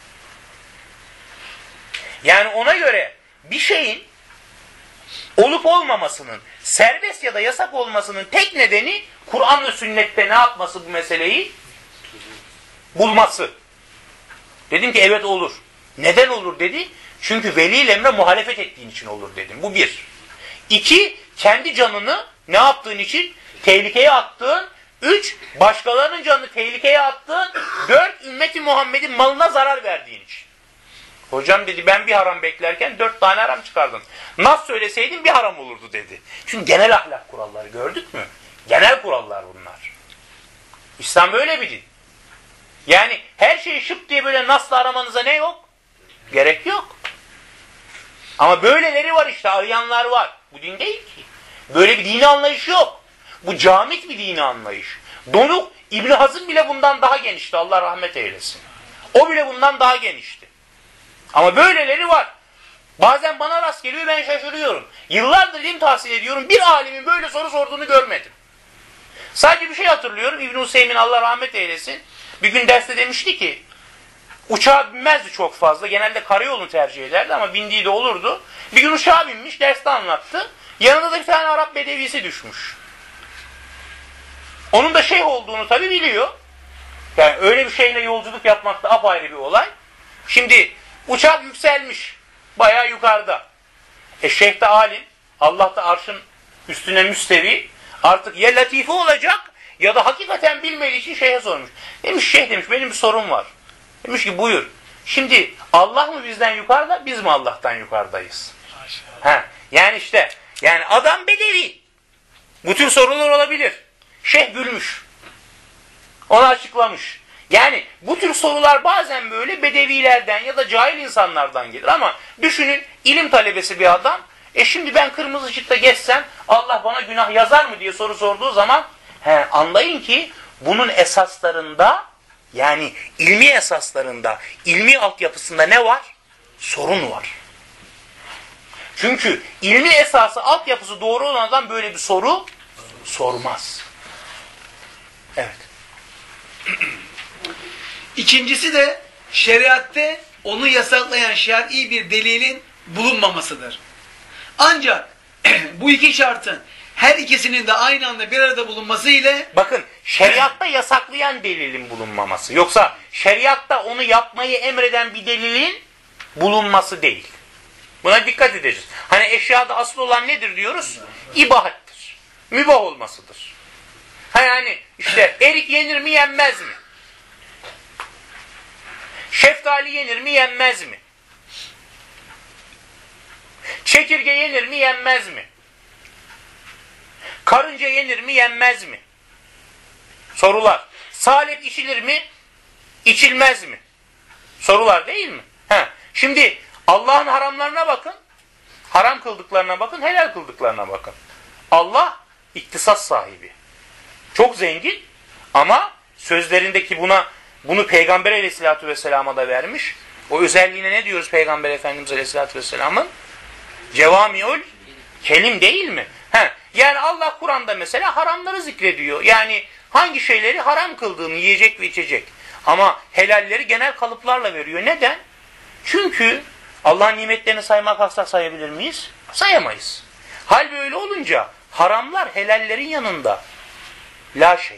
Yani ona göre bir şeyin olup olmamasının, serbest ya da yasak olmasının tek nedeni Kur'an ve sünnette ne yapması bu meseleyi? Bulması. Dedim ki evet olur. Neden olur dedi? Çünkü veli emre muhalefet ettiğin için olur dedim. Bu bir. İki, kendi canını ne yaptığın için? Tehlikeye attığın. Üç, başkalarının canını tehlikeye attığın. Dört, ümmeti Muhammed'in malına zarar verdiğin için. Hocam dedi ben bir haram beklerken dört tane haram çıkardım. Nas söyleseydin bir haram olurdu dedi. Çünkü genel ahlak kuralları gördük mü? Genel kurallar bunlar. İslam böyle bir din. Yani her şeyi şıp diye böyle nasla aramanıza ne yok? Gerek yok. Ama böyleleri var işte, arayanlar var. Bu din değil ki. Böyle bir dini anlayış yok. Bu camit bir dini anlayış. Donuk İbn Hazm bile bundan daha genişti. Allah rahmet eylesin. O bile bundan daha genişti. Ama böyleleri var. Bazen bana rast geliyor, ben şaşırıyorum. Yıllardır ilim tahsil ediyorum. Bir alimin böyle soru sorduğunu görmedim. Sadece bir şey hatırlıyorum. İbn Hüseyin Allah rahmet eylesin. Bir gün derste demişti ki uçağa binmezdi çok fazla. Genelde karayolunu tercih ederdi ama bindiği de olurdu. Bir gün uçağa binmiş, derste anlattı. Yanında da bir tane Arap bedevisi düşmüş. Onun da şeyh olduğunu tabii biliyor. Yani öyle bir şeyle yolculuk yapmak da apayrı bir olay. Şimdi uçak yükselmiş. Bayağı yukarıda. E şeyh de alim. Allah da arşın üstüne müstevi. Artık ya latife olacak ya da hakikaten bilmediği için şeyhe sormuş. Demiş şeyh demiş benim bir sorum var. Demiş ki buyur. Şimdi Allah mı bizden yukarıda, biz mi Allah'tan yukarıdayız? Ha, yani işte yani adam bedevi. Bu tür sorular olabilir. Şeyh gülmüş. Onu açıklamış. Yani bu tür sorular bazen böyle bedevilerden ya da cahil insanlardan gelir. Ama düşünün ilim talebesi bir adam. E şimdi ben kırmızı ışıkta geçsem Allah bana günah yazar mı diye soru sorduğu zaman he, anlayın ki bunun esaslarında yani ilmi esaslarında, ilmi altyapısında ne var? Sorun var. Çünkü ilmi esası, altyapısı doğru olan adam böyle bir soru sormaz. Evet. İkincisi de şeriatte onu yasaklayan şer'i bir delilin bulunmamasıdır. Ancak bu iki şartın her ikisinin de aynı anda bir arada bulunması ile bakın şeriatta yasaklayan delilin bulunmaması. Yoksa şeriatta onu yapmayı emreden bir delilin bulunması değil. Buna dikkat edeceğiz. Hani eşyada asıl olan nedir diyoruz? İbahattir. Mübah olmasıdır. Ha yani işte erik yenir mi yenmez mi? Şeftali yenir mi yenmez mi? Çekirge yenir mi yenmez mi? Karınca yenir mi yenmez mi? Sorular. Salep içilir mi? İçilmez mi? Sorular değil mi? He. Şimdi Allah'ın haramlarına bakın. Haram kıldıklarına bakın, helal kıldıklarına bakın. Allah iktisas sahibi. Çok zengin ama sözlerindeki buna bunu Peygamber Aleyhisselatü Vesselam'a da vermiş. O özelliğine ne diyoruz Peygamber Efendimiz Aleyhisselatü Vesselam'ın? Cevamiül kelim değil mi? He. Yani Allah Kur'an'da mesela haramları zikrediyor. Yani hangi şeyleri haram kıldığını yiyecek ve içecek. Ama helalleri genel kalıplarla veriyor. Neden? Çünkü Allah'ın nimetlerini saymak kalksak sayabilir miyiz? Sayamayız. Hal böyle olunca haramlar helallerin yanında la şey.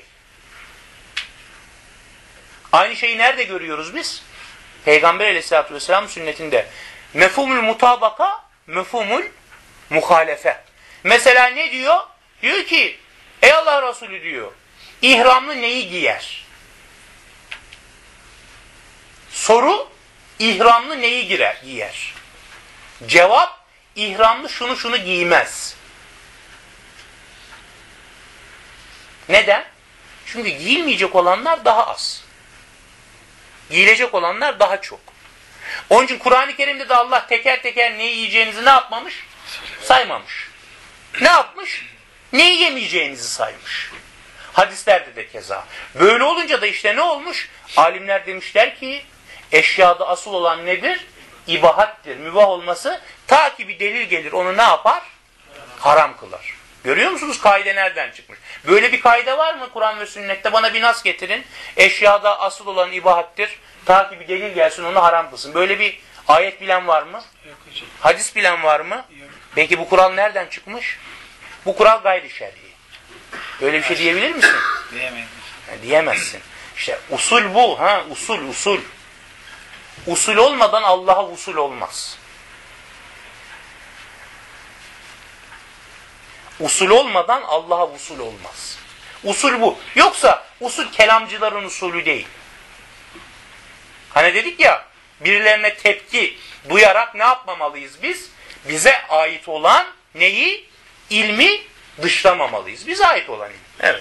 Aynı şeyi nerede görüyoruz biz? Peygamber Aleyhisselatü Vesselam sünnetinde. Mefhumul mutabaka, mefhumul muhalefe. Mesela ne diyor? Diyor ki, ey Allah Resulü diyor, ihramlı neyi giyer? Soru, ihramlı neyi girer, giyer? Cevap, ihramlı şunu şunu giymez. Neden? Çünkü giyilmeyecek olanlar daha az. Giyilecek olanlar daha çok. Onun için Kur'an-ı Kerim'de de Allah teker teker neyi yiyeceğinizi ne yapmamış? Saymamış. Ne yapmış? Neyi yemeyeceğinizi saymış. Hadislerde de keza. Böyle olunca da işte ne olmuş? Alimler demişler ki eşyada asıl olan nedir? İbahattir. Mübah olması ta ki bir delil gelir. Onu ne yapar? Haram kılar. Görüyor musunuz kaide nereden çıkmış? Böyle bir kaide var mı Kur'an ve sünnette? Bana bir nas getirin. Eşyada asıl olan ibahattir. Ta ki bir delil gelsin onu haram kılsın. Böyle bir ayet bilen var mı? Yok hocam. Hadis bilen var mı? Yok. Peki bu kural nereden çıkmış? Bu kural gayri şer'i. Böyle bir şey diyebilir misin? Diyemeyiz. Yani diyemezsin. İşte usul bu. Ha, usul, usul. Usul olmadan Allah'a usul olmaz. Usul olmadan Allah'a usul olmaz. Usul bu. Yoksa usul kelamcıların usulü değil. Hani dedik ya, birilerine tepki duyarak ne yapmamalıyız biz? Bize ait olan neyi? İlmi dışlamamalıyız. Bize ait olan ilim. Evet.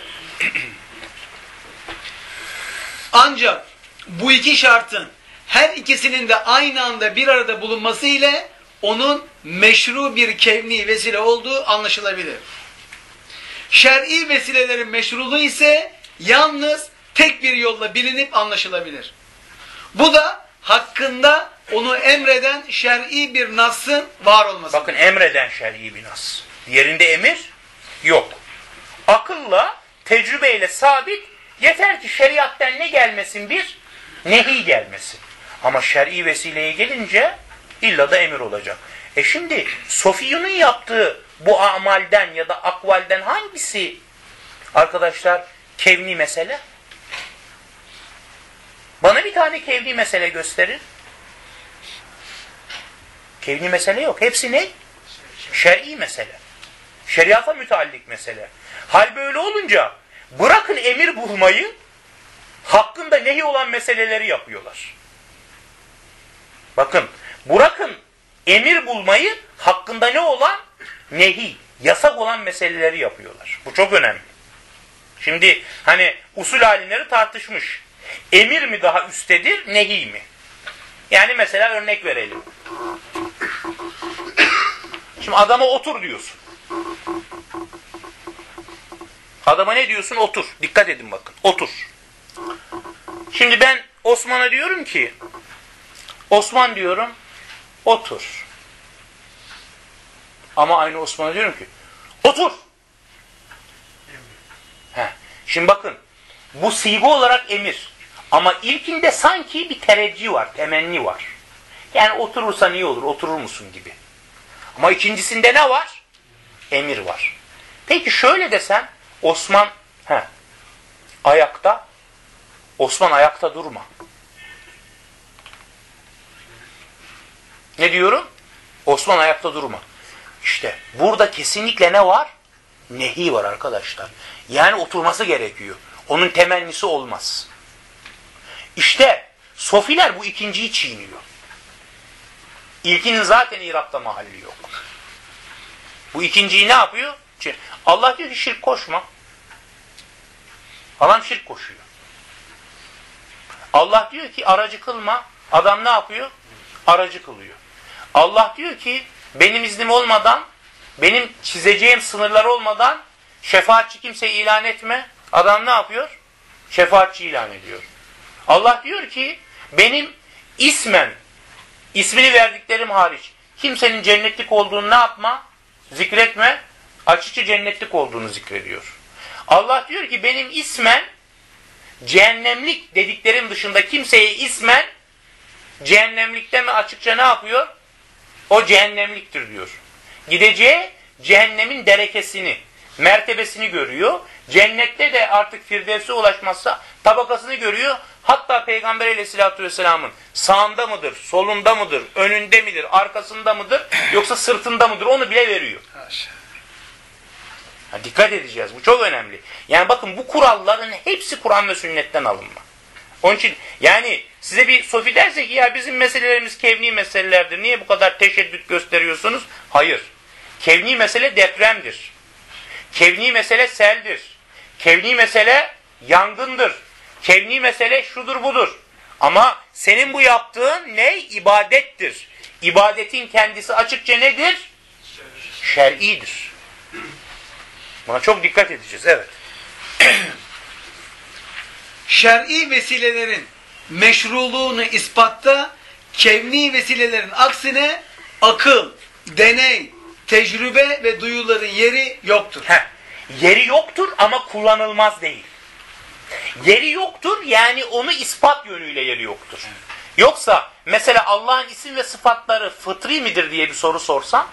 Ancak bu iki şartın her ikisinin de aynı anda bir arada bulunması ile onun meşru bir kevni vesile olduğu anlaşılabilir. Şer'i vesilelerin meşruluğu ise yalnız tek bir yolla bilinip anlaşılabilir. Bu da hakkında onu emreden şer'i bir nas'ın var olması. Bakın emreden şer'i bir nas. Diğerinde emir yok. Akılla, tecrübeyle sabit, yeter ki şeriatten ne gelmesin bir? Nehi gelmesin. Ama şer'i vesileye gelince illa da emir olacak. E şimdi Sofiyunun yaptığı bu amalden ya da akvalden hangisi arkadaşlar kevni mesele? Bana bir tane kevni mesele gösterin. Kevni mesele yok. Hepsi ne? Şer'i mesele. Şeriata müteallik mesele. Hal böyle olunca bırakın emir bulmayı, hakkında nehi olan meseleleri yapıyorlar. Bakın, bırakın emir bulmayı, hakkında ne olan? Nehi, yasak olan meseleleri yapıyorlar. Bu çok önemli. Şimdi hani usul alimleri tartışmış. Emir mi daha üstedir, nehi mi? Yani mesela örnek verelim. Şimdi adama otur diyorsun. Adama ne diyorsun? Otur. Dikkat edin bakın. Otur. Şimdi ben Osman'a diyorum ki, Osman diyorum, otur. Ama aynı Osman'a diyorum ki, otur. Heh. Şimdi bakın, bu siga olarak emir. Ama ilkinde sanki bir tereccih var, temenni var. Yani oturursan iyi olur, oturur musun gibi. Ama ikincisinde ne var? Emir var. Peki şöyle desem, Osman heh, ayakta, Osman ayakta durma. Ne diyorum? Osman ayakta durma. İşte burada kesinlikle ne var? Nehi var arkadaşlar. Yani oturması gerekiyor. Onun temennisi olmaz. İşte sofiler bu ikinciyi çiğniyor. İlkinin zaten irapta mahalli yok. Bu ikinciyi ne yapıyor? Allah diyor ki şirk koşma. Adam şirk koşuyor. Allah diyor ki aracı kılma. Adam ne yapıyor? Aracı kılıyor. Allah diyor ki benim iznim olmadan, benim çizeceğim sınırlar olmadan şefaatçi kimseyi ilan etme. Adam ne yapıyor? Şefaatçi ilan ediyor. Allah diyor ki benim ismen, ismini verdiklerim hariç kimsenin cennetlik olduğunu ne yapma? Zikretme. Açıkça cennetlik olduğunu zikrediyor. Allah diyor ki benim ismen cehennemlik dediklerim dışında kimseye ismen cehennemlikte mi açıkça ne yapıyor? O cehennemliktir diyor. Gideceği cehennemin derekesini, mertebesini görüyor. Cennette de artık Firdevs'e ulaşmazsa tabakasını görüyor. Hatta Peygamber Aleyhisselatü Vesselam'ın sağında mıdır, solunda mıdır, önünde midir, arkasında mıdır, yoksa sırtında mıdır onu bile veriyor. Ha, dikkat edeceğiz. Bu çok önemli. Yani bakın bu kuralların hepsi Kur'an ve sünnetten alınma. Onun için yani size bir sofi derse ki ya bizim meselelerimiz kevni meselelerdir. Niye bu kadar teşeddüt gösteriyorsunuz? Hayır. Kevni mesele depremdir. Kevni mesele seldir. Kevni mesele yangındır. Kevni mesele şudur budur. Ama senin bu yaptığın ne? İbadettir. İbadetin kendisi açıkça nedir? Şer'idir. Buna çok dikkat edeceğiz. Evet. Şer'i vesilelerin meşruluğunu ispatta kevni vesilelerin aksine akıl, deney, tecrübe ve duyuların yeri yoktur. Heh. Yeri yoktur ama kullanılmaz değil. Yeri yoktur yani onu ispat yönüyle yeri yoktur. Yoksa mesela Allah'ın isim ve sıfatları fıtri midir diye bir soru sorsam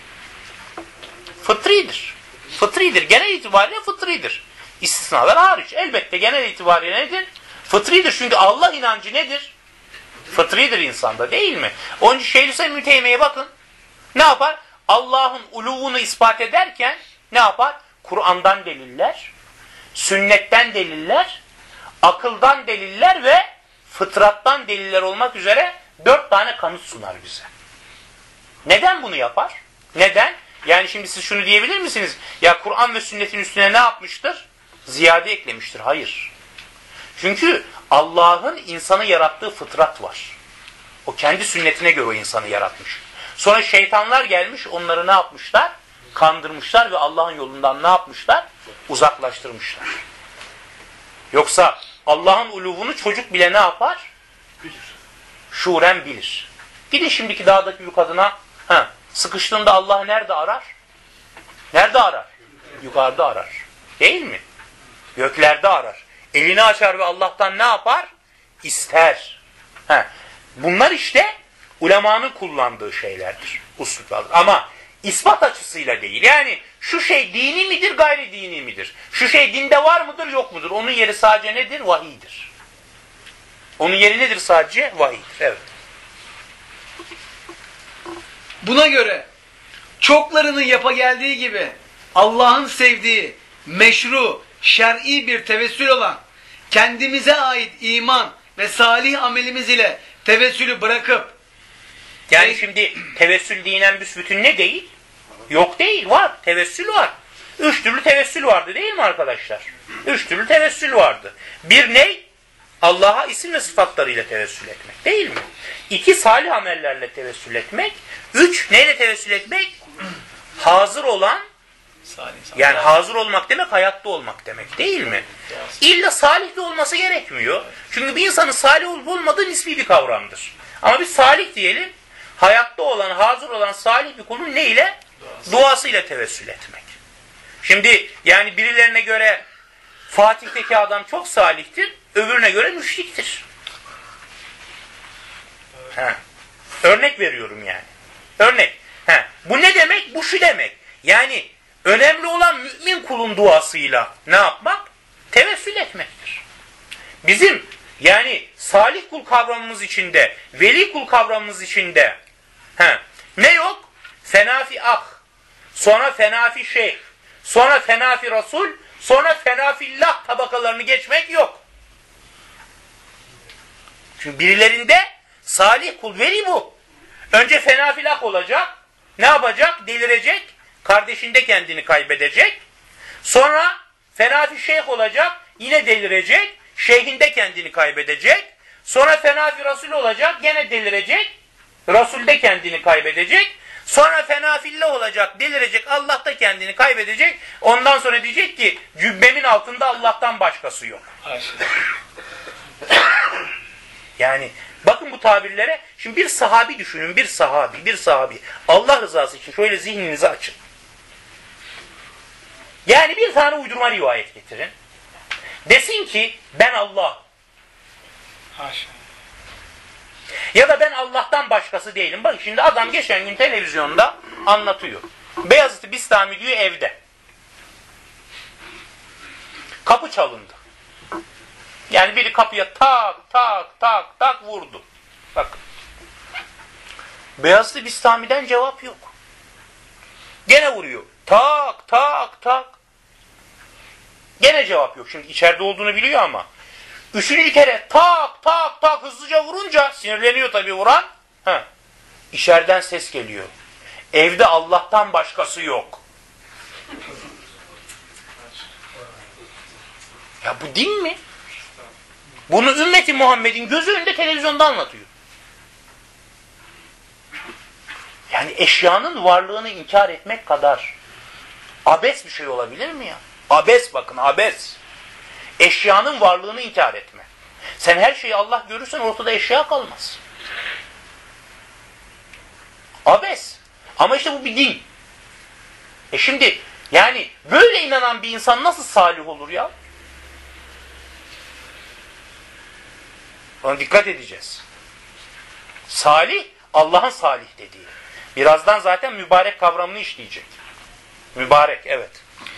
fıtridir. Fıtridir. Genel itibariyle fıtridir. İstisnalar hariç. Elbette genel itibariyle nedir? Fıtridir. Çünkü Allah inancı nedir? Fıtridir insanda değil mi? Onun için Şeyhülislam İbn Teymiye'ye bakın. Ne yapar? Allah'ın uluvunu ispat ederken ne yapar? Kur'an'dan deliller, sünnetten deliller, akıldan deliller ve fıtrattan deliller olmak üzere dört tane kanıt sunar bize. Neden bunu yapar? Neden? Yani şimdi siz şunu diyebilir misiniz? Ya Kur'an ve sünnetin üstüne ne yapmıştır? Ziyade eklemiştir. Hayır. Çünkü Allah'ın insanı yarattığı fıtrat var. O kendi sünnetine göre o insanı yaratmış. Sonra şeytanlar gelmiş, onları ne yapmışlar? Kandırmışlar ve Allah'ın yolundan ne yapmışlar? Uzaklaştırmışlar. Yoksa Allah'ın uluvunu çocuk bile ne yapar? Bilir. Şuuren bilir. Gidin şimdiki dağdaki bir kadına, ha, sıkıştığında Allah'ı nerede arar? Nerede arar? Yukarıda arar. Değil mi? Göklerde arar. Elini açar ve Allah'tan ne yapar? İster. Ha. Bunlar işte ulemanın kullandığı şeylerdir. Usluplardır. Ama ispat açısıyla değil. Yani şu şey dini midir, gayri dini midir? Şu şey dinde var mıdır, yok mudur? Onun yeri sadece nedir? Vahiydir. Onun yeri nedir sadece? Vahiydir. Evet. Buna göre çoklarının yapa geldiği gibi Allah'ın sevdiği meşru, şer'i bir tevessül olan kendimize ait iman ve salih amelimiz ile tevessülü bırakıp Yani e, şimdi tevessül dinen büsbütün ne değil? Yok değil. Var. Tevessül var. Üç türlü tevessül vardı değil mi arkadaşlar? Üç türlü tevessül vardı. Bir ne? Allah'a isim ve sıfatlarıyla tevessül etmek değil mi? İki, salih amellerle tevessül etmek. Üç, neyle tevessül etmek? Hazır olan, yani hazır olmak demek hayatta olmak demek değil mi? İlla salih de olması gerekmiyor. Çünkü bir insanın salih olup olmadığı nisbi bir kavramdır. Ama biz salih diyelim, hayatta olan, hazır olan salih bir kulun neyle? Duasıyla tevessül etmek. Şimdi yani birilerine göre Fatih'teki adam çok salihtir, öbürüne göre müşriktir. Ha. Örnek veriyorum yani. Örnek. Ha. Bu ne demek? Bu şu demek. Yani önemli olan mümin kulun duasıyla ne yapmak? Tevessül etmektir. Bizim yani salih kul kavramımız içinde, veli kul kavramımız içinde ha. Ne yok? Fenafi ah, sonra fenafi şeyh, sonra fenafi rasul, sonra fenafillah tabakalarını geçmek yok. Çünkü birilerinde salih kul, veli bu. Önce fenafilah olacak. Ne yapacak? Delirecek. Kardeşinde kendini kaybedecek. Sonra fenafi şeyh olacak. Yine delirecek. Şeyhinde kendini kaybedecek. Sonra fenafi rasul olacak. Gene delirecek. Rasulde kendini kaybedecek. Sonra fenafillah olacak. Delirecek. Allah'ta kendini kaybedecek. Ondan sonra diyecek ki cübbemin altında Allah'tan başkası yok. Yani bakın bu tabirlere. Şimdi bir sahabi düşünün. Bir sahabi. Bir sahabi. Allah rızası için şöyle zihninizi açın. Yani bir tane uydurma rivayet getirin. Desin ki ben Allah. Haşa. Ya da ben Allah'tan başkası değilim. Bak şimdi adam geçen gün televizyonda anlatıyor. Beyazıt Bistami diyor evde. Kapı çalındı. Yani biri kapıya tak tak tak tak vurdu. Bakın. Beyazıt Bistami'den cevap yok. Gene vuruyor. Tak tak tak. Gene cevap yok. Şimdi içeride olduğunu biliyor ama. Üçüncü kere tak tak tak hızlıca vurunca sinirleniyor tabii vuran. Heh. İçeriden ses geliyor. Evde Allah'tan başkası yok. Ya bu din mi? Bunu ümmeti Muhammed'in gözü önünde televizyonda anlatıyor. Yani eşyanın varlığını inkar etmek kadar abes bir şey olabilir mi ya? Abes bakın abes. Eşyanın varlığını inkar etme. Sen her şeyi Allah görürsen ortada eşya kalmaz. Abes. Ama işte bu bir din. E şimdi yani böyle inanan bir insan nasıl salih olur ya? Ona dikkat edeceğiz. Salih, Allah'ın salih dediği. Birazdan zaten mübarek kavramını işleyecek. Mübarek, evet.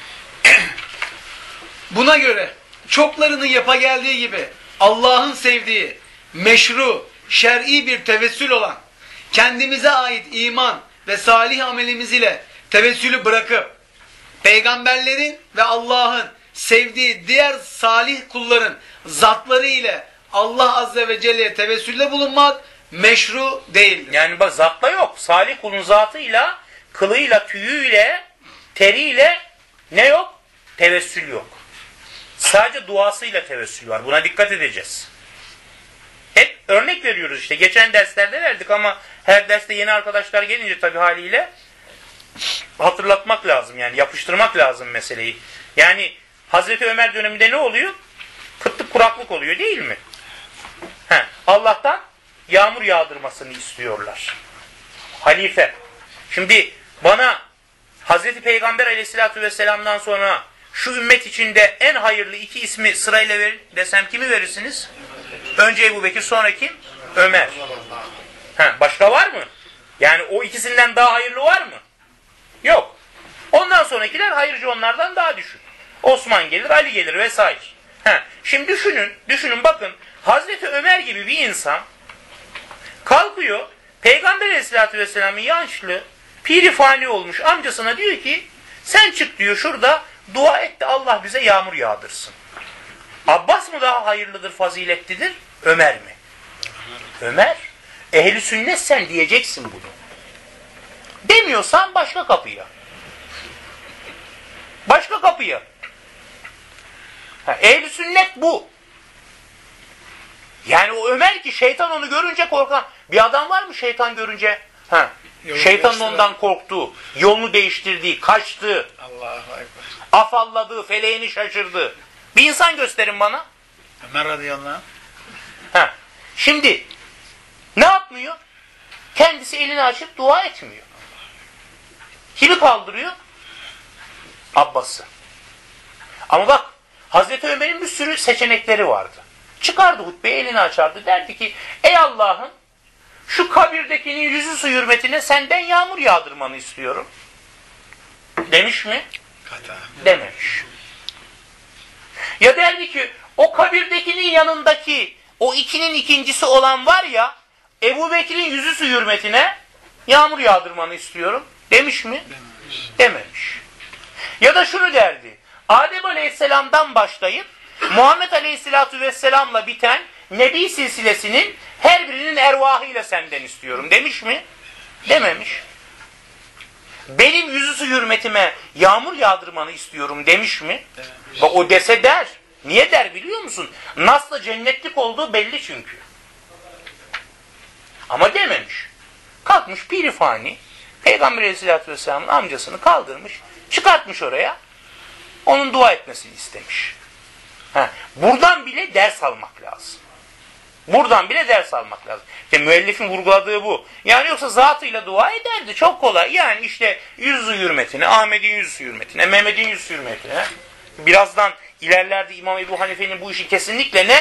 Buna göre çoklarının yapa geldiği gibi Allah'ın sevdiği meşru, şer'i bir tevessül olan kendimize ait iman ve salih amelimiz ile tevessülü bırakıp peygamberlerin ve Allah'ın sevdiği diğer salih kulların zatları ile Allah Azze ve Celle'ye tevessülde bulunmak meşru değildir. Yani bak zatla yok. Salih kulun zatıyla, kılıyla, tüyüyle, teriyle ne yok? Tevessül yok. Sadece duasıyla tevessül var. Buna dikkat edeceğiz. Hep örnek veriyoruz işte. Geçen derslerde verdik ama her derste yeni arkadaşlar gelince tabii haliyle hatırlatmak lazım. Yani yapıştırmak lazım meseleyi. Yani Hazreti Ömer döneminde ne oluyor? Kıtlık kuraklık oluyor değil mi? He, Allah'tan yağmur yağdırmasını istiyorlar. Halife. Şimdi bana Hazreti Peygamber Aleyhisselatü Vesselam'dan sonra şu ümmet içinde en hayırlı iki ismi sırayla verin desem kimi verirsiniz? Önce Ebu Bekir, sonra kim? Ömer. He, başka var mı? Yani o ikisinden daha hayırlı var mı? Yok. Ondan sonrakiler hayırcı onlardan daha düşük. Osman gelir, Ali gelir vesaire. He, şimdi düşünün, düşünün bakın Hazreti Ömer gibi bir insan kalkıyor, Peygamber Aleyhisselatü Vesselam'ın yaşlı, pirifani olmuş amcasına diyor ki, sen çık diyor şurada, dua et de Allah bize yağmur yağdırsın. Abbas mı daha hayırlıdır, faziletlidir? Ömer mi? Ömer. Ehli sünnet sen diyeceksin bunu. Demiyorsan başka kapıya. Başka kapıya. Ha, ehli sünnet bu. Yani o Ömer ki şeytan onu görünce korkan. Bir adam var mı şeytan görünce? Ha, şeytanın ondan korktuğu, yolunu değiştirdiği, kaçtığı, Allahu Ekber. afalladığı, feleğini şaşırdığı. Bir insan gösterin bana. Ömer radıyallahu anh. Ha. Şimdi ne yapmıyor? Kendisi elini açıp dua etmiyor. Kimi kaldırıyor? Abbas'ı. Ama bak Hazreti Ömer'in bir sürü seçenekleri vardı. Çıkardı hutbeyi, elini açardı. Derdi ki ey Allah'ım şu kabirdekinin yüzü su hürmetine senden yağmur yağdırmanı istiyorum. Demiş mi? Kata. Dememiş. Ya derdi ki o kabirdekinin yanındaki o ikinin ikincisi olan var ya Ebu Bekir'in yüzü su hürmetine yağmur yağdırmanı istiyorum. Demiş mi? Dememiş. Dememiş. Ya da şunu derdi. Adem Aleyhisselam'dan başlayıp Muhammed Aleyhisselatü Vesselam'la biten Nebi silsilesinin her birinin ervahıyla senden istiyorum. Demiş mi? Dememiş. Benim yüzü su hürmetime yağmur yağdırmanı istiyorum demiş mi? Dememiş. Bak o dese der. Niye der biliyor musun? Nas'la cennetlik olduğu belli çünkü. Ama dememiş. Kalkmış pirifani Peygamber Aleyhisselatü Vesselam'ın amcasını kaldırmış, çıkartmış oraya. Onun dua etmesini istemiş. Ha, buradan bile ders almak lazım. Buradan bile ders almak lazım. İşte müellifin vurguladığı bu. Yani yoksa zatıyla dua ederdi. Çok kolay. Yani işte yüzü hürmetine, Ahmet'in yüzü hürmetine, Mehmet'in yüzü hürmetine. Birazdan ilerlerde İmam Ebu Hanife'nin bu işi kesinlikle ne?